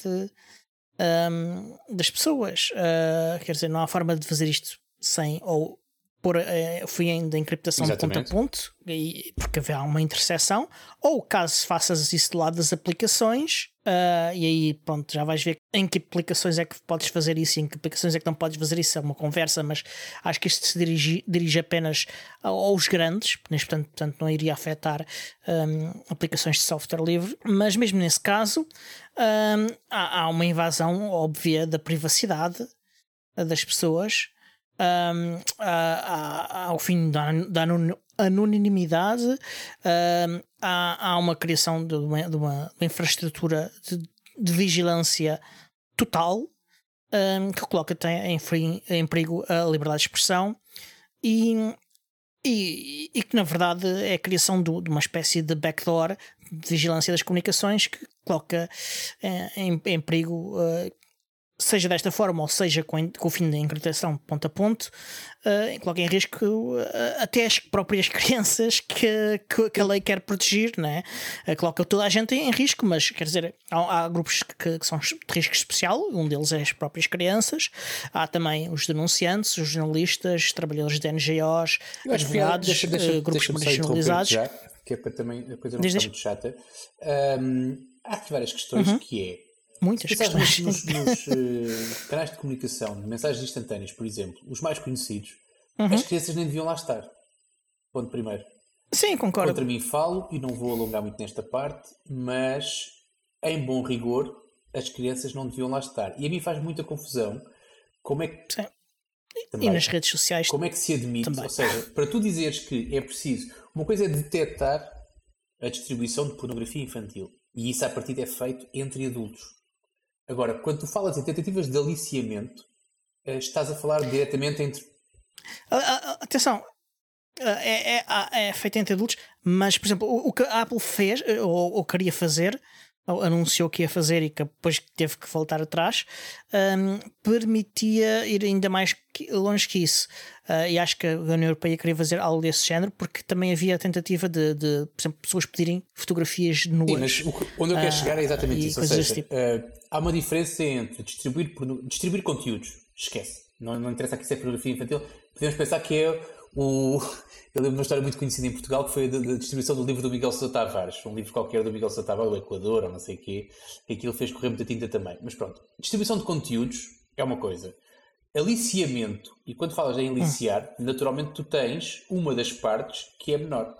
um, das pessoas. Uh, quer dizer, não há forma de fazer isto sem ou pôr uh, fim da encriptação Exatamente. de ponto a ponto, e, porque há uma interseção, ou caso faças isso do lado das aplicações, uh, e aí pronto, já vais ver em que aplicações é que podes fazer isso e em que aplicações é que não podes fazer isso. É uma conversa, mas acho que isto se dirige, dirige apenas aos grandes, portanto, portanto não iria afetar um, aplicações de software livre, mas mesmo nesse caso um, há, há uma invasão óbvia da privacidade das pessoas. Um, ao fim da, da anonimidade, um, há, há uma criação de uma, de uma infraestrutura de, de vigilância total, um, que coloca em, em, em perigo a liberdade de expressão e, e, e que na verdade é a criação do, de uma espécie de backdoor de vigilância das comunicações que coloca em, em perigo, uh, seja desta forma ou seja com, com o fim da encriptação ponto a ponto, uh, coloca em risco uh, até as próprias crianças que, que, que a lei quer proteger, né? Uh, coloca toda a gente em risco, mas quer dizer, há, há grupos que, que são de risco especial, um deles é as próprias crianças, há também os denunciantes, os jornalistas, trabalhadores de N G Os, advogados, deixa, deixa, uh, grupos marginalizados. Já, que é para também a coisa não ficar muito chata. Um, há aqui várias questões uhum. que é muitas questões. Nos, nos uh, canais de comunicação, de mensagens instantâneas, por exemplo, os mais conhecidos, uhum. as crianças nem deviam lá estar. Ponto primeiro. Sim, concordo. Contra mim falo, e não vou alongar muito nesta parte, mas em bom rigor, as crianças não deviam lá estar. E a mim faz muita confusão como é que. Sim. Também, e nas redes sociais. Como é que se admite? Também. Ou seja, para tu dizeres que é preciso. Uma coisa é detectar a distribuição de pornografia infantil. E isso, à partida, é feito entre adultos. Agora, quando tu falas em tentativas de aliciamento, estás a falar diretamente entre... Atenção, é, é, é feito entre adultos, mas, por exemplo, o, o que a Apple fez, ou, ou queria fazer, ou anunciou que ia fazer e que depois teve que voltar atrás, um, permitia ir ainda mais longe que isso. Uh, e acho que a União Europeia queria fazer algo desse género, porque também havia a tentativa de, de por exemplo, pessoas pedirem fotografias nuas. Sim, mas o que, onde eu quero uh, chegar é exatamente isso. Ou seja, tipo. uh, há uma diferença entre distribuir, distribuir conteúdos, esquece, não, não interessa aqui se é pornografia infantil, podemos pensar que é o... Eu lembro de uma história muito conhecida em Portugal que foi a da distribuição do livro do Miguel Sousa Tavares, um livro qualquer do Miguel Sousa Tavares, do Equador, ou não sei o quê, que aquilo fez correr muita tinta também. Mas pronto, distribuição de conteúdos é uma coisa. Aliciamento, e quando falas em aliciar, hum. naturalmente tu tens uma das partes que é menor.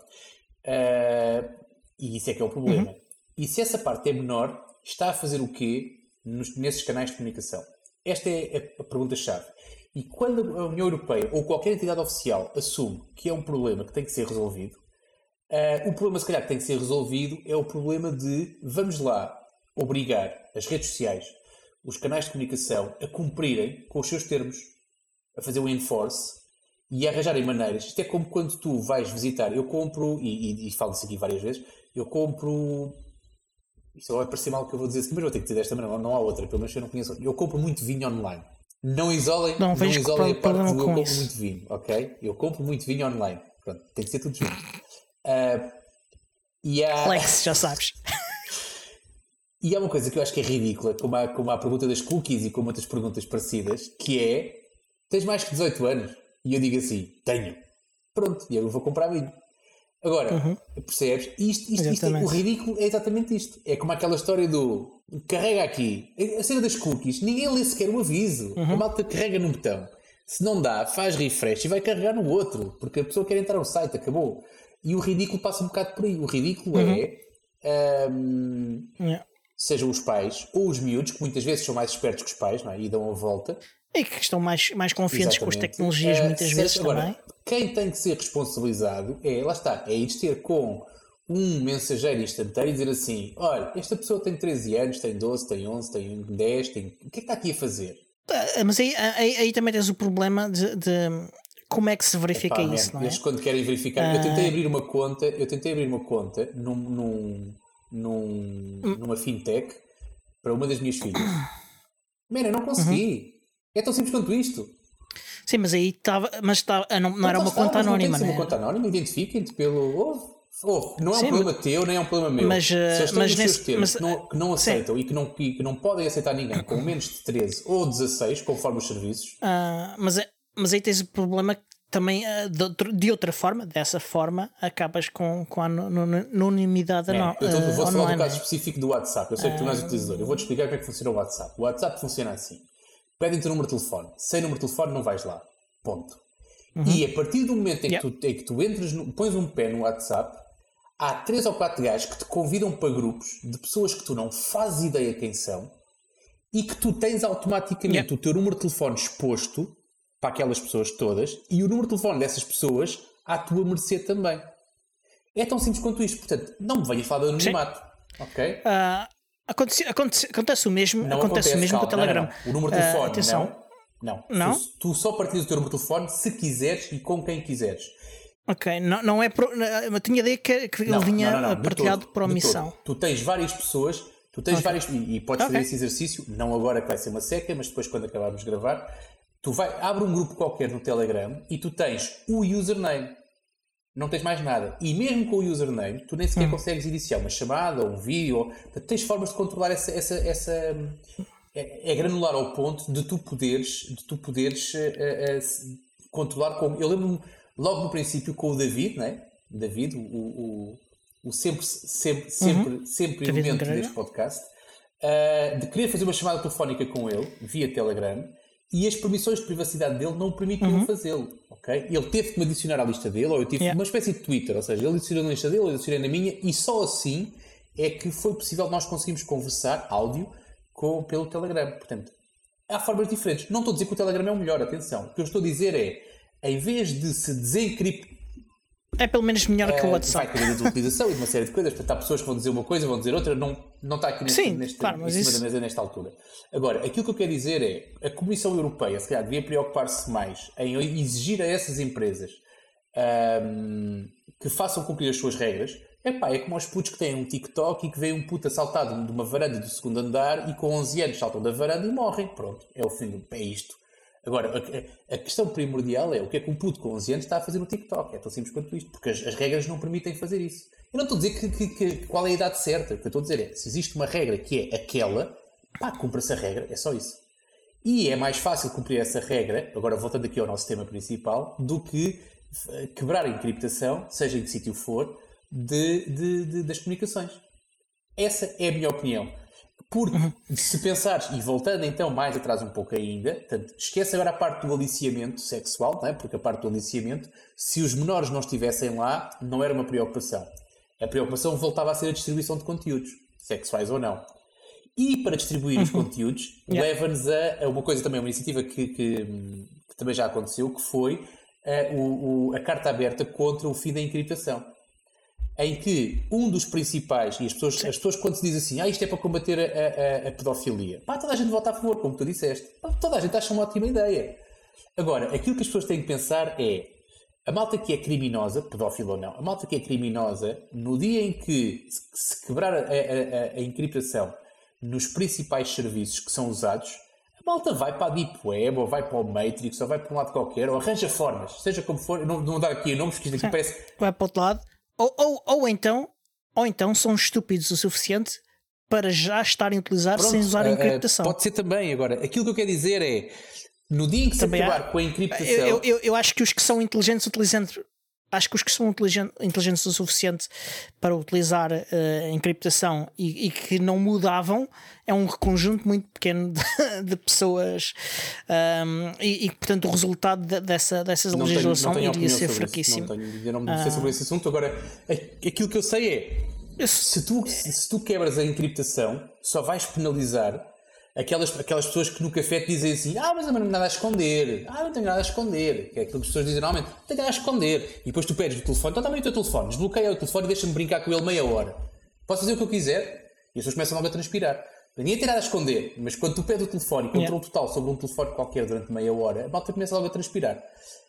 Uh, e isso é que é o problema. Uhum. E se essa parte é menor, está a fazer o quê nos, nesses canais de comunicação? Esta é a, a pergunta-chave. E quando a União Europeia ou qualquer entidade oficial assume que é um problema que tem que ser resolvido, uh, o problema, se calhar, que tem que ser resolvido é o problema de, vamos lá, obrigar as redes sociais, os canais de comunicação, a cumprirem com os seus termos, a fazer o enforce e a arranjarem maneiras. Isto é como quando tu vais visitar, eu compro, e, e, e falo-se aqui várias vezes, eu compro... Isto vai parecer mal que eu vou dizer, mas vou ter que dizer desta maneira, não há outra, pelo menos eu não conheço. Eu compro muito vinho online. Não isolem, não, não isolem a parte do eu compro isso. muito vinho, ok? Eu compro muito vinho online. Pronto, tem que ser tudo junto. Uh, e há... Flex, já sabes. E há uma coisa que eu acho que é ridícula, como há, como há a pergunta das cookies e como outras perguntas parecidas, que é, tens mais que dezoito anos? E eu digo assim, tenho. Pronto, e eu vou comprar vinho. Agora, uhum. percebes? Isto, isto, isto é, o ridículo é exatamente isto. É como aquela história do carrega aqui. A cena das cookies, ninguém lê sequer o aviso. Uhum. A malta carrega num botão. Se não dá, faz refresh e vai carregar no outro. Porque a pessoa quer entrar no site, acabou. E o ridículo passa um bocado por aí. O ridículo uhum. é... Um, yeah. Sejam os pais ou os miúdos, que muitas vezes são mais espertos que os pais, não é? E dão a volta. E que estão mais, mais confiantes Exatamente. com as tecnologias, uh, muitas vezes agora, também. Quem tem que ser responsabilizado é, lá está, é ir ter com um mensageiro instantâneo e dizer assim, olha, esta pessoa tem treze anos, tem doze, tem onze, tem dez, tem... o que é que está aqui a fazer? Uh, mas aí, aí, aí também tens o problema de... de... Como é que se verifica Epá, isso, man, não é? Eles quando querem verificar... Uh... Eu tentei abrir uma conta, eu tentei abrir uma conta num, num, num, hum. numa fintech para uma das minhas filhas. Mano, eu não consegui. Uhum. É tão simples quanto isto. Sim, mas aí estava... Mas tava, não, não era uma está, conta anónima, não é? Uma conta anónima, identifiquem-te pelo... Oh, oh, não é um Sim, problema mas... teu, nem é um problema meu. Mas, Se eles estão mas nos nesse, seus termos mas, que, não, que não aceitam e que não, e que não podem aceitar ninguém com menos de treze ou dezasseis, conforme os serviços... Uh, mas, mas aí tens o problema que também, de, de outra forma, dessa forma, acabas com, com a anonimidade é, no, eu tô, uh, vou online. falar do caso específico do WhatsApp. Eu sei que tu não és utilizador. Eu vou-te explicar como é que funciona o WhatsApp. O WhatsApp funciona assim. Pedem-te o número de telefone. Sem número de telefone não vais lá. Ponto. Uhum. E a partir do momento em que, yeah. tu, em que tu entras, no, pões um pé no WhatsApp, há três ou quatro gajos que te convidam para grupos de pessoas que tu não fazes ideia quem são e que tu tens automaticamente yeah. o teu número de telefone exposto para aquelas pessoas todas e o número de telefone dessas pessoas à tua mercê também. É tão simples quanto isto. Portanto, não me venhas falar de anonimato. Ok? Uh, acontece, acontece, acontece o mesmo, não acontece acontece, o mesmo calma, com o Telegram. Não, não. O número de telefone, uh, atenção. não. Não. não? Tu, tu só partilhas o teu número de telefone se quiseres e com quem quiseres. Ok, não, não é. Pro, eu tinha ideia que, que não, ele vinha não, não, não, partilhado todo, por omissão. Tu tens várias pessoas, tu tens okay. várias. E, e podes okay. fazer esse exercício, não agora que vai ser uma seca, mas depois quando acabarmos de gravar. Tu vai, abre um grupo qualquer no Telegram e tu tens o username. Não tens mais nada. E mesmo com o username, tu nem sequer hum. consegues iniciar uma chamada ou um vídeo. Ou, tens formas de controlar essa... essa, essa é, é granular ao ponto de tu poderes, de tu poderes uh, uh, controlar como... Eu lembro-me logo no princípio com o David, não é? David, o, o, o sempre, sempre, sempre, uhum. sempre elemento deste podcast, uh, de querer fazer uma chamada telefónica com ele, via Telegram, e as permissões de privacidade dele não permitiam uhum. fazê-lo, ok? Ele teve que me adicionar à lista dele, ou eu tive yeah. uma espécie de Twitter, ou seja, ele adicionou na lista dele, eu adicionei na minha, e só assim é que foi possível nós conseguirmos conversar áudio com, pelo Telegram. Portanto, há formas diferentes. Não estou a dizer que o Telegram é o melhor, atenção. O que eu estou a dizer é, em vez de se desencriptar... É pelo menos melhor que o WhatsApp. Vai ter de utilização e de uma série de coisas. Portanto, há pessoas que vão dizer uma coisa, vão dizer outra. Não, não está aqui neste, Sim, neste, claro, em cima isso... da mesa nesta altura. Agora, aquilo que eu quero dizer é a Comissão Europeia, se calhar, devia preocupar-se mais em exigir a essas empresas um, que façam cumprir as suas regras. Epá, é como os putos que têm um TikTok e que veem um puto assaltado de uma varanda do segundo andar e com onze anos saltam da varanda e morrem. Pronto, é o fim do... é isto. Agora, a, a questão primordial é o que é que um puto com onze anos está a fazer no TikTok. É tão simples quanto isto, porque as, as regras não permitem fazer isso. Eu não estou a dizer que, que, que, qual é a idade certa. O que eu estou a dizer é, se existe uma regra que é aquela, pá, cumpra-se a regra, é só isso. E é mais fácil cumprir essa regra, agora voltando aqui ao nosso tema principal, do que quebrar a encriptação, seja em que sítio for, de, de, de, das comunicações. Essa é a minha opinião. Porque, se pensares, e voltando então mais atrás um pouco ainda, portanto, esquece agora a parte do aliciamento sexual, não é? Porque a parte do aliciamento, se os menores não estivessem lá, não era uma preocupação. A preocupação voltava a ser a distribuição de conteúdos, sexuais ou não. E para distribuir os conteúdos, yeah. leva-nos a, a uma coisa também, uma iniciativa que, que, que também já aconteceu, que foi a, o, o, a carta aberta contra o fim da encriptação. Em que um dos principais, e as pessoas, as pessoas quando se diz assim, ah, isto é para combater a, a, a pedofilia, pá, toda a gente vota a favor, como tu disseste. Toda a gente acha uma ótima ideia. Agora, aquilo que as pessoas têm que pensar é, a malta que é criminosa, pedófilo ou não, a malta que é criminosa, no dia em que se quebrar a, a, a, a encriptação nos principais serviços que são usados, a malta vai para a Deep Web, ou vai para o Matrix, ou vai para um lado qualquer, ou arranja formas, seja como for, não, não vou dar aqui nomes, porque isto aqui parece... Vai para o outro lado. Ou, ou, ou, então, ou então são estúpidos o suficiente para já estarem a utilizar Pronto, sem usar a encriptação. Pode ser também. Agora, aquilo que eu quero dizer é, no dia em que também se acabar há, com a encriptação... Eu, eu, eu acho que os que são inteligentes utilizando... Acho que os que são inteligentes o suficiente para utilizar uh, a encriptação e, e que não mudavam é um conjunto muito pequeno de, de pessoas um, e, e, portanto, o resultado de, dessa, dessa não legislação tenho, não tenho iria ser fraquíssimo. Não tenho, eu não me sei sobre esse assunto. Agora, aquilo que eu sei é, se tu, se tu quebras a encriptação, só vais penalizar Aquelas, aquelas pessoas que no café te dizem assim, ah, mas eu não tenho nada a esconder, ah, não tenho nada a esconder, que é aquilo que as pessoas dizem normalmente, não tenho nada a esconder, e depois tu pedes o telefone, então também o teu telefone, desbloqueia o telefone e deixa-me brincar com ele meia hora, posso fazer o que eu quiser, e as pessoas começam logo a transpirar. Ninguém tem nada a esconder, mas quando tu pedes o telefone e controle yeah. total sobre um telefone qualquer durante meia hora, a malta começa logo a transpirar.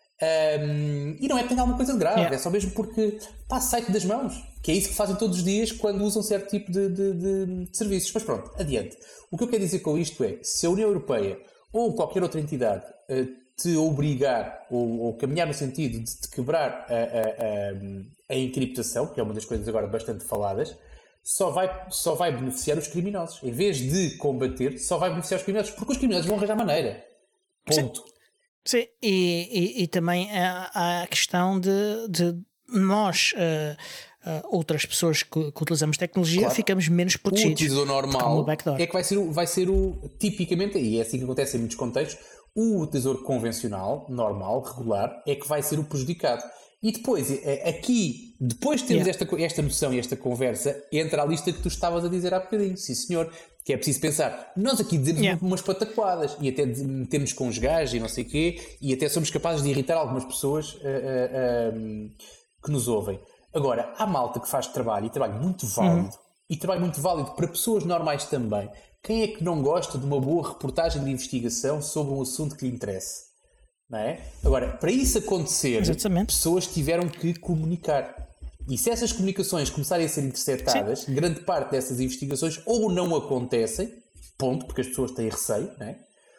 Um, e não é que tenha alguma coisa de grave, yeah. é só mesmo porque pá, sai-te das mãos, que é isso que fazem todos os dias quando usam certo tipo de, de, de, de serviços. Mas pronto, adiante. O que eu quero dizer com isto é, se a União Europeia ou qualquer outra entidade uh, te obrigar ou, ou caminhar no sentido de te quebrar a, a, a, a encriptação, que é uma das coisas agora bastante faladas, só vai, só vai beneficiar os criminosos. Em vez de combater, só vai beneficiar os criminosos, porque os criminosos vão arranjar maneira. Ponto. Sim. Sim, e, e, e também há a questão de, de nós, uh, uh, outras pessoas que, que utilizamos tecnologia, claro. ficamos menos protegidos. O utilizador normal é que vai ser, o, vai ser o, tipicamente, e é assim que acontece em muitos contextos, o utilizador convencional, normal, regular, é que vai ser o prejudicado. E depois, aqui, depois de termos yeah. esta, esta noção e esta conversa, entra a lista que tu estavas a dizer há bocadinho. Sim, senhor. Que é preciso pensar. Nós aqui dizemos yeah. umas pataquadas e até metemos com os gajos e não sei o quê, e até somos capazes de irritar algumas pessoas uh, uh, um, que nos ouvem. Agora, há malta que faz trabalho e trabalho muito válido, uhum. e trabalho muito válido para pessoas normais também. Quem é que não gosta de uma boa reportagem de investigação sobre um assunto que lhe interesse? Não é? Agora, para isso acontecer, Exatamente. pessoas tiveram que comunicar. E se essas comunicações começarem a ser interceptadas, Sim. grande parte dessas investigações ou não acontecem, ponto, porque as pessoas têm receio, não é?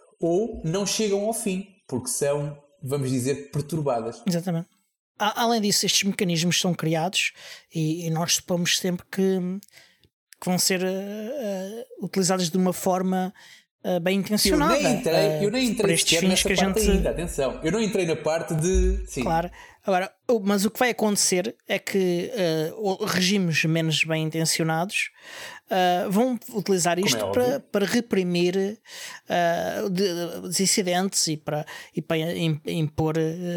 Ou não chegam ao fim, porque são, vamos dizer, perturbadas. Exatamente. Além disso, estes mecanismos são criados e, e nós supomos sempre que, que vão ser uh, uh, utilizados de uma forma uh, bem intencionada. Eu nem entrei, uh, eu nem entrei sequer nessa parte gente... ainda, atenção. Eu não entrei na parte de... Sim. Claro. Agora, mas o que vai acontecer é que uh, regimes menos bem intencionados uh, vão utilizar isto é para, para reprimir uh, de, dissidentes e para, e para impor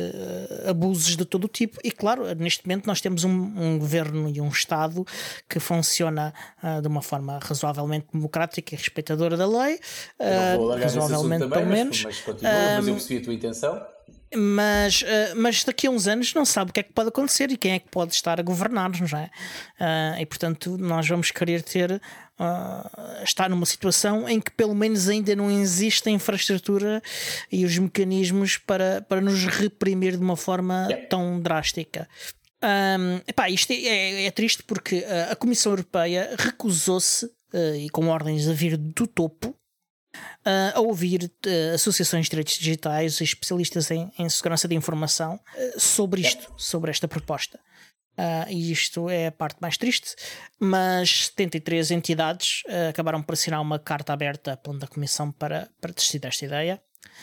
uh, abusos de todo o tipo. E claro, neste momento nós temos um, um governo e um Estado que funciona uh, de uma forma razoavelmente democrática e respeitadora da lei, uh, razoavelmente também, pelo menos. Mas, mas continua, um, mas eu percebi a tua intenção. Mas, uh, mas daqui a uns anos não sabe o que é que pode acontecer e quem é que pode estar a governar-nos, não é? Uh, e portanto nós vamos querer ter uh, estar numa situação em que pelo menos ainda não existe a infraestrutura e os mecanismos para, para nos reprimir de uma forma yeah. tão drástica. Um, epá, isto é, é, é triste porque a Comissão Europeia recusou-se, uh, e com ordens a vir do topo, Uh, a ouvir uh, associações de direitos digitais e especialistas em, em segurança de informação uh, sobre isto, sobre esta proposta. Uh, e isto é a parte mais triste, mas setenta e três entidades uh, acabaram por assinar uma carta aberta pela Comissão para, para decidir esta ideia,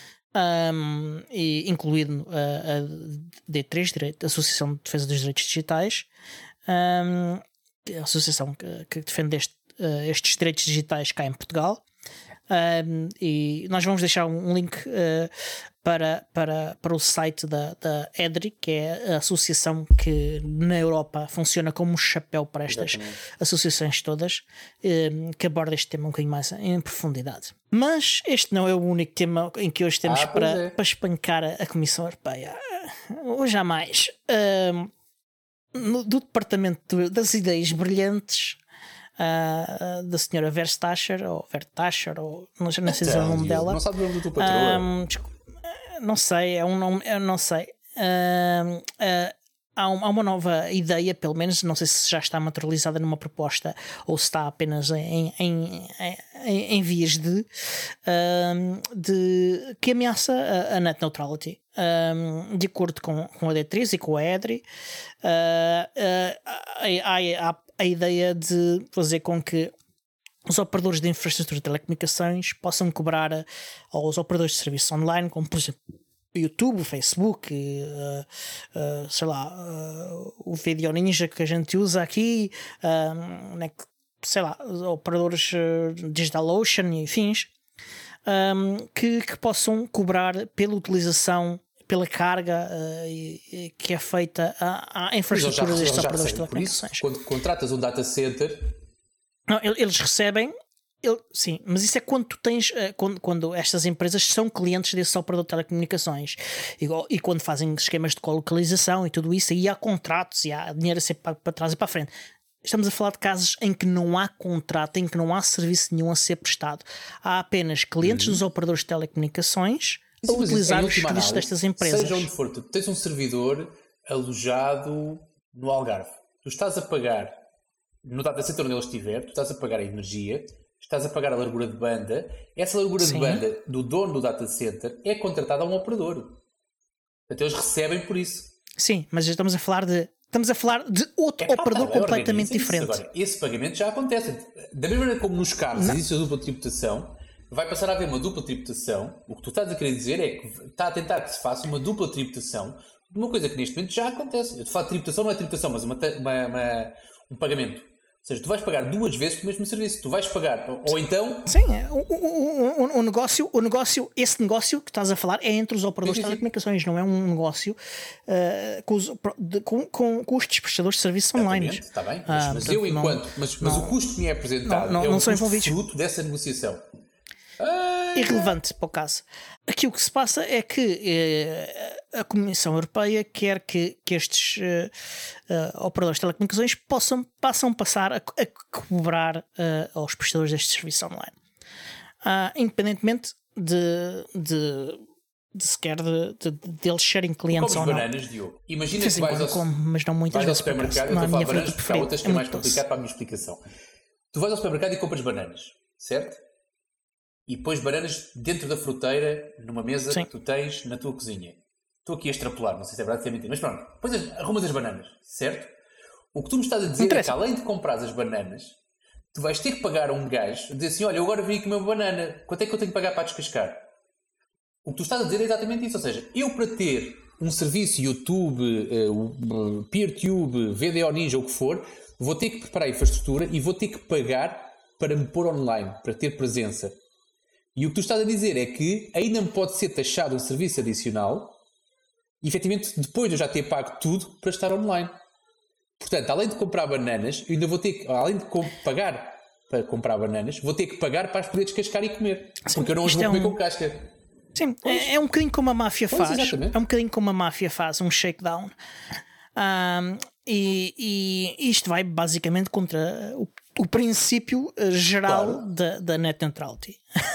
um, e incluindo uh, a D três, a Associação de Defesa dos Direitos Digitais, um, a associação que, que defende este, uh, estes direitos digitais cá em Portugal. Um, e nós vamos deixar um link uh, para, para, para o site da, da E D R I, que é a associação que na Europa funciona como um chapéu para estas Exatamente. associações todas, um, que aborda este tema um bocadinho mais em profundidade. Mas este não é o único tema em que hoje temos ah, para, é. para espancar a Comissão Europeia. Hoje há mais. Um, no, do Departamento das Ideias Brilhantes, Uh, da senhora Verstacher ou Vertacher, ou não sei, não sei se é o nome dela. Não sabe o nome do teu patroa? Um, não sei, é um nome, eu não sei. Uh, uh, há, um, há uma nova ideia, pelo menos, não sei se já está materializada numa proposta ou se está apenas em, em, em, em vias de, uh, de que ameaça a, a net neutrality. Um, de acordo com, com a D três e com a E D R I, uh, uh, há, há a ideia de fazer com que os operadores de infraestrutura de telecomunicações possam cobrar aos operadores de serviços online, como por exemplo o YouTube, o Facebook, uh, uh, sei lá, uh, o Video Ninja que a gente usa aqui, uh, né, sei lá, operadores uh, DigitalOcean e afins, um, que, que possam cobrar pela utilização, pela carga uh, e, e que é feita à, à infraestrutura destes operadores de telecomunicações. Quando contratas um data center, não, eles recebem, ele, sim, mas isso é quando tu tens, uh, quando, quando estas empresas são clientes desse operador de telecomunicações e, e quando fazem esquemas de colocalização e tudo isso, aí há contratos e há dinheiro a ser pago para trás e para a frente. Estamos a falar de casos em que não há contrato, em que não há serviço nenhum a ser prestado. Há apenas clientes uhum. dos operadores de telecomunicações a utilizar os serviços destas empresas. Seja onde for, tu tens um servidor alojado no Algarve. Tu estás a pagar, no data center onde ele estiver, tu estás a pagar a energia, estás a pagar a largura de banda. Essa largura Sim. de banda do dono do data center é contratada a um operador. Portanto, eles recebem por isso. Sim, mas estamos a falar de Estamos a falar de outro é, operador é, completamente diferente. Agora, esse pagamento já acontece. Da mesma maneira como nos carros não. existe a dupla tributação, vai passar a haver uma dupla tributação. O que tu estás a querer dizer é que está a tentar que se faça uma dupla tributação de uma coisa que neste momento já acontece. Eu te falo de tributação, não é tributação, mas uma, uma, uma, um pagamento. Ou seja, tu vais pagar duas vezes pelo mesmo serviço. Tu vais pagar, ou então... Sim, o, o, o, o, negócio, o negócio, esse negócio que estás a falar é entre os operadores de telecomunicações, não é um negócio uh, com, os, de, com, com, com os prestadores de serviços online. Está bem, mas, ah, mas eu enquanto... Não, mas, mas não, o custo que me é apresentado não, não, é não o são custo envolvidos. fruto dessa negociação. Ah, irrelevante para o caso. Aqui o que se passa é que eh, a Comissão Europeia quer que, que estes eh, uh, operadores de telecomunicações possam, possam passar a, a cobrar uh, aos prestadores destes serviços online. Uh, independentemente de, de, de sequer de, de, de eles serem clientes ou não. Bananas, Diogo. Imagina que vais ao, como, mas não muitas vais vezes ao supermercado. Eu estou a falar de bananas porque há outras que é mais complicado para a minha explicação. Tu vais ao supermercado e compras bananas, certo? E pões bananas dentro da fruteira numa mesa Sim. que tu tens na tua cozinha. Estou aqui a extrapolar, não sei se é verdade, se é mentira, mas pronto, depois arrumas as bananas, certo? O que tu me estás a dizer Interessa. é que além de comprar as bananas, tu vais ter que pagar a um gajo, dizer assim, olha, eu agora vim comer uma banana, quanto é que eu tenho que pagar para descascar? O que tu estás a dizer é exatamente isso, ou seja, eu para ter um serviço YouTube, uh, PeerTube, Video Ninja, ou o que for, vou ter que preparar a infraestrutura e vou ter que pagar para me pôr online, para ter presença. E o que tu estás a dizer é que ainda me pode ser taxado um serviço adicional e, efetivamente, depois de eu já ter pago tudo para estar online. Portanto, além de comprar bananas, eu ainda vou ter que, além de pagar para comprar bananas, vou ter que pagar para as poder descascar e comer. Sim, porque eu não as vou comer é um... com casca. Sim, é, é um bocadinho como a máfia Pois, faz. exatamente. É um bocadinho como a máfia faz, um shakedown. Um, e, e isto vai basicamente contra o, o princípio eh, geral Claro. da, da net neutrality.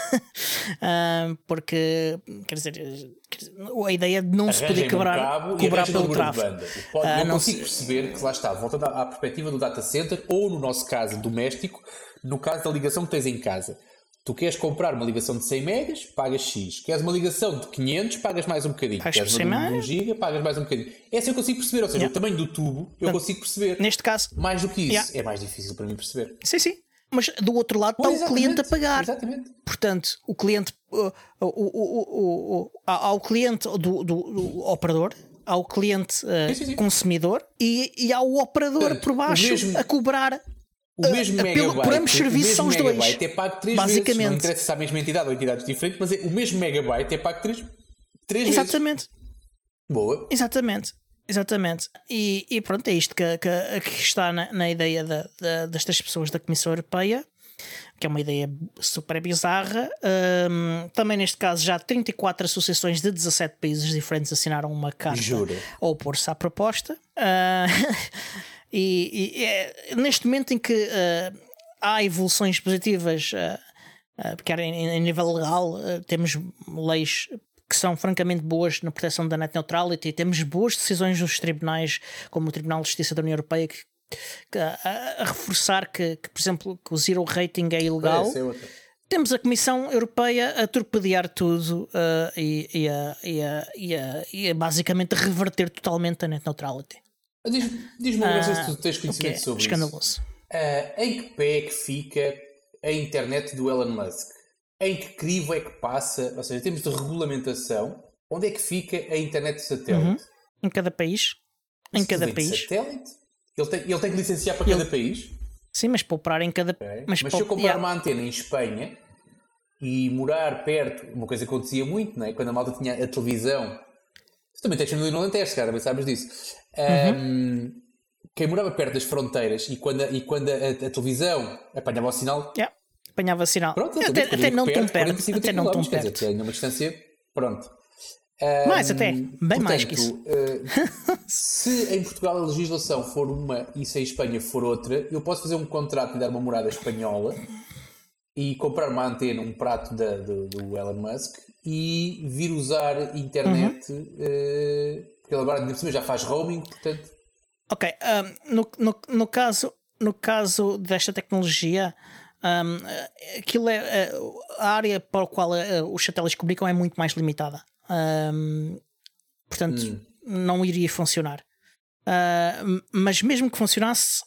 Um, porque, quer dizer, quer dizer, a ideia de não se poder Arranjem um cobrar, cabo e cobrar arranjem pelo número de tráfego. banda. O pode- Ah, eu não consigo se- perceber que lá está, voltando à, à perspectiva do data center, ou no nosso caso doméstico, no caso da ligação que tens em casa. Tu queres comprar uma ligação de cem megas, pagas X. Queres uma ligação de quinhentos, pagas mais um bocadinho. Pagas Queres por uma cem de um giga, pagas mais um bocadinho. Essa eu consigo perceber, ou seja, Yeah. o tamanho do tubo eu consigo perceber. Neste caso, Mais do que isso, Yeah. é mais difícil para mim perceber. sim, sim. Mas do outro lado está Pois, o cliente a exatamente, pagar. Exatamente. Portanto, o cliente, uh, o, o, o, o, o, há o cliente do, do, do operador, há o cliente uh, Sim, sim, sim. consumidor e, e há o operador Portanto, por baixo o mesmo- a cobrar. O mesmo Uh, megabyte, pelo- por ambos o serviços mesmo são os dois. megabyte é pago três vezes. Basicamente. Não interessa se há a mesma entidade ou entidades diferentes, mas é, o mesmo megabyte é pago três, três vezes. Exatamente, Boa. exatamente. Exatamente, e, e pronto, é isto que, que, que está na, na ideia da, da, destas pessoas da Comissão Europeia, que é uma ideia super bizarra. Um, também neste caso já trinta e quatro associações de dezassete países diferentes assinaram uma carta Jura? a opor-se à proposta. Uh, e e é neste momento em que uh, há evoluções positivas, uh, uh, quer em, em nível legal, uh, temos leis que são francamente boas na proteção da net neutrality, temos boas decisões dos tribunais, como o Tribunal de Justiça da União Europeia, que Que, a, a reforçar que, que, por exemplo, que o zero rating é ilegal. Essa é outra. Temos a Comissão Europeia a torpedear tudo uh, e, e, a, e, a, e, a, e a basicamente reverter totalmente a net neutrality. Diz- Diz-me uma coisa, Ah, se tu tens o que conhecimento é sobre escandaloso. isso. Ah, em que pé é que fica a internet do Elon Musk? Em que crivo é que passa? Ou seja, em termos de regulamentação, onde é que fica a internet de satélite? Uhum. Em cada país. Em Isso cada vem de país. satélite? Ele tem, ele tem que licenciar para cada país? Sim, mas para operar em cada. Ok. Mas, Mas para- se eu comprar yeah. uma antena em Espanha e morar perto, uma coisa que acontecia muito, não é? Quando a malta tinha a televisão, tu também tens família no Alentejo, cara, também sabes disso. Uhum. Um, quem morava perto das fronteiras e quando a, e quando a, a televisão apanhava o sinal, Yeah. Apanhava sinal. pronto, até, quando eu até digo não tão quarenta, perto. cinquenta Até não tão quilómetros, quer dizer, perto. que é ainda uma distância, pronto. Mais Um, até, bem portanto, mais que isso. uh, se em Portugal a legislação for uma e se em Espanha for outra, eu posso fazer um contrato e dar uma morada espanhola e comprar uma antena, um prato da, do, do Elon Musk e vir usar internet, Uhum. uh, porque ele agora ainda por cima já faz roaming, portanto. Ok, um, no, no, no, caso, no caso desta tecnologia, um, aquilo é, a área para a qual uh, os satélites comunicam é muito mais limitada. Um, portanto, Hum. não iria funcionar. Uh, mas mesmo que funcionasse,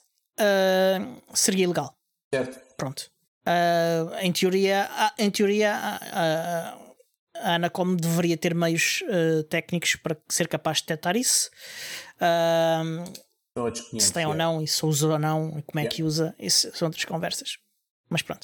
uh, seria ilegal. Certo. Pronto. Uh, em teoria, em teoria a, a Anacom deveria ter meios uh, técnicos para ser capaz de detectar isso. Uh, São outros quinhentos, se tem ou é. não, e se usa ou não, e como é Yeah. que usa, isso são outras conversas. Mas pronto.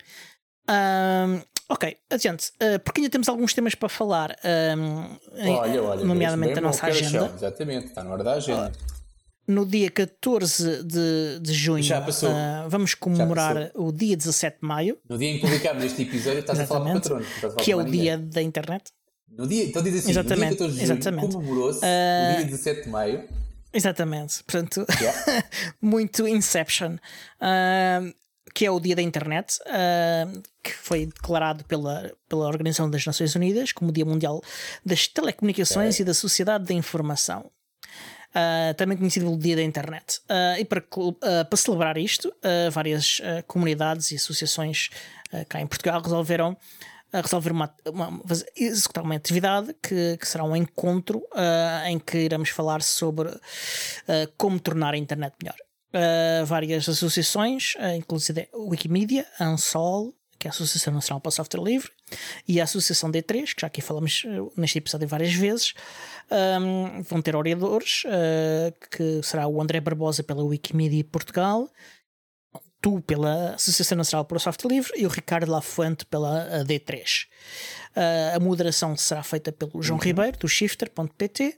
Um, ok, adiante. Uh, porque ainda temos alguns temas para falar, um, em- Olha, olha, nomeadamente bem a bom, nossa que horas agenda. são? Exatamente, está na hora da agenda. No dia catorze de, de junho, Já passou. uh, vamos comemorar o dia dezassete de maio, No dia em que publicámos este episódio, estás a falar para o exatamente, patrono. não estás a falar que é para o mais ninguém. dia da internet. No dia, então diz assim, Exatamente, no dia catorze de junho exatamente. comemorou-se Ah, o dia dezessete de maio. Exatamente, portanto, Yeah. muito Inception, uh, que é o dia da internet, uh, que foi declarado pela, pela Organização das Nações Unidas como o Dia Mundial das Telecomunicações Okay. e da Sociedade da Informação. Uh, também conhecido pelo Dia da Internet. Uh, e para, uh, para celebrar isto, uh, várias uh, comunidades e associações uh, cá em Portugal resolveram uh, resolver uma, uma, executar uma atividade que, que será um encontro uh, em que iremos falar sobre uh, como tornar a internet melhor. Uh, várias associações, uh, inclusive a Wikimedia, a ANSOL, que é a Associação Nacional para o Software Livre, e a Associação D três, que já aqui falamos uh, neste episódio várias vezes, um, vão ter oradores, uh, que será o André Barbosa pela Wikimedia Portugal, tu pela Associação Nacional para o Software Livre e o Ricardo Lafuente pela uh, D três. Uh, a moderação será feita pelo João Uhum. Ribeiro, do shifter ponto pt.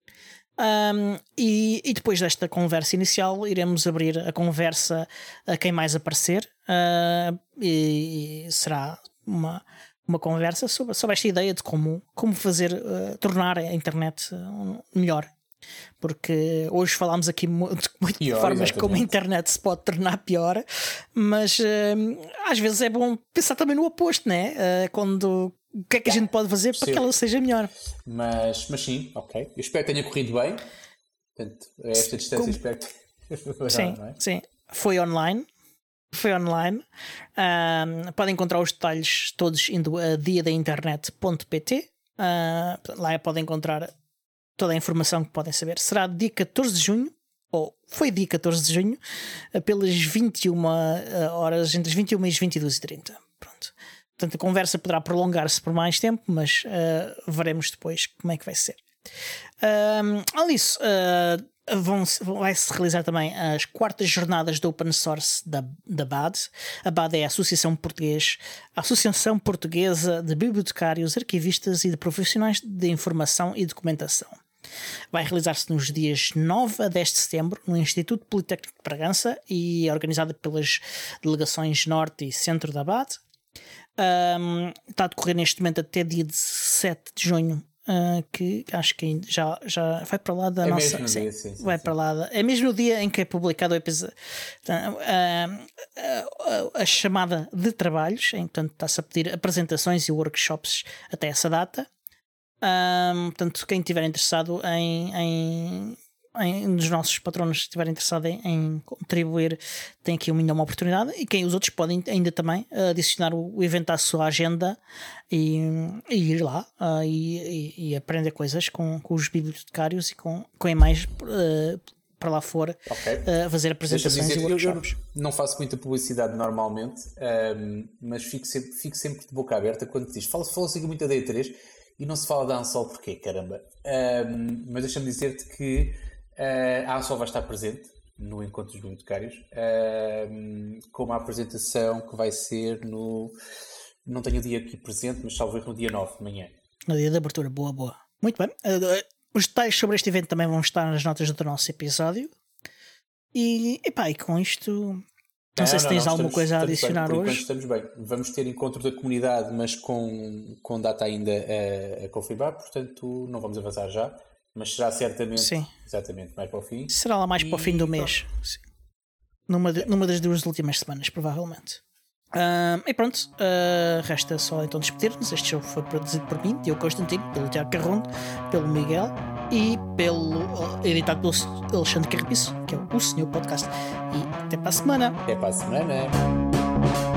Um, e, e depois desta conversa inicial iremos abrir a conversa a quem mais aparecer, uh, e, e será uma, uma conversa sobre, sobre esta ideia de como, como fazer, uh, tornar a internet uh, melhor. Porque hoje falámos aqui muito, muito pior, de formas exatamente. como a internet se pode tornar pior, mas uh, às vezes é bom pensar também no oposto, né? Uh, quando o que é que a gente pode fazer para que ela seja melhor. Mas, mas sim, ok. Eu espero que tenha corrido bem. Portanto, a esta distância como... espero que. Sim, não é? Sim. Foi online. Foi online. Um, podem encontrar os detalhes todos indo a dia da internet ponto pt. Uh, lá podem encontrar toda a informação que podem saber. Será dia catorze de junho, ou foi dia catorze de junho, pelas vinte e uma horas, entre as vinte e uma e as vinte e duas e trinta. Pronto. Portanto, a conversa poderá prolongar-se por mais tempo, mas uh, veremos depois como é que vai ser. Um, além disso, uh, vão, vai-se realizar também as quartas jornadas de Open Source da, da B A D. A B A D é a Associação, Português, a Associação Portuguesa de Bibliotecários, Arquivistas e de Profissionais de Informação e Documentação. Vai realizar-se nos dias nove a dez de setembro no Instituto Politécnico de Bragança e é organizada pelas delegações Norte e Centro da B A D. Um, está a decorrer neste momento até dia dezessete de junho, uh, que acho que já, já vai para lá da é nossa. Mesmo sim, dia, sim, sim, vai sim. para lá. Da, é mesmo no dia em que é publicado o episódio. Uh, uh, uh, a chamada de trabalhos, portanto, está-se a pedir apresentações e workshops até essa data. Um, portanto, quem estiver interessado em, em, em um dos nossos patronos estiver interessado em, em contribuir, tem aqui ainda uma oportunidade. E quem os outros podem ainda também adicionar o, o evento à sua agenda e, e ir lá uh, e, e, e aprender coisas com, com os bibliotecários e com, com mais uh, para lá fora, okay. uh, fazer apresentações dizer, e workshops. Eu, eu não faço muita publicidade normalmente, um, mas fico sempre, fico sempre de boca aberta quando diz fala-se fala muito da E três e não se fala da Ansol porquê, caramba. Um, mas deixa-me dizer-te que uh, a Ansol vai estar presente no Encontro dos Bibliotecários, um, com uma apresentação que vai ser no... Não tenho o dia aqui presente, mas talvez no dia nove de manhã. No dia da abertura, boa, boa. Muito bem. Uh, os detalhes sobre este evento também vão estar nas notas do nosso episódio. E, epá, e com isto... Não, não sei se tens não, alguma estamos, coisa a adicionar bem, hoje. Estamos bem. Vamos ter encontro da comunidade, mas com, com data ainda a, a confirmar, portanto não vamos avançar já, mas será certamente Sim. exatamente mais para o fim. Será lá mais e... para o fim do mês. Sim. Numa, de, numa das duas últimas semanas, provavelmente. Uh, e pronto, uh, resta só então despedir-nos. Este show foi produzido por mim, Diogo Constantino, pelo Tiago Carrondo, pelo Miguel e pelo uh, editado pelo Alexandre Carrapiço, que é o Senhor Podcast. E até para a semana. Até para a semana.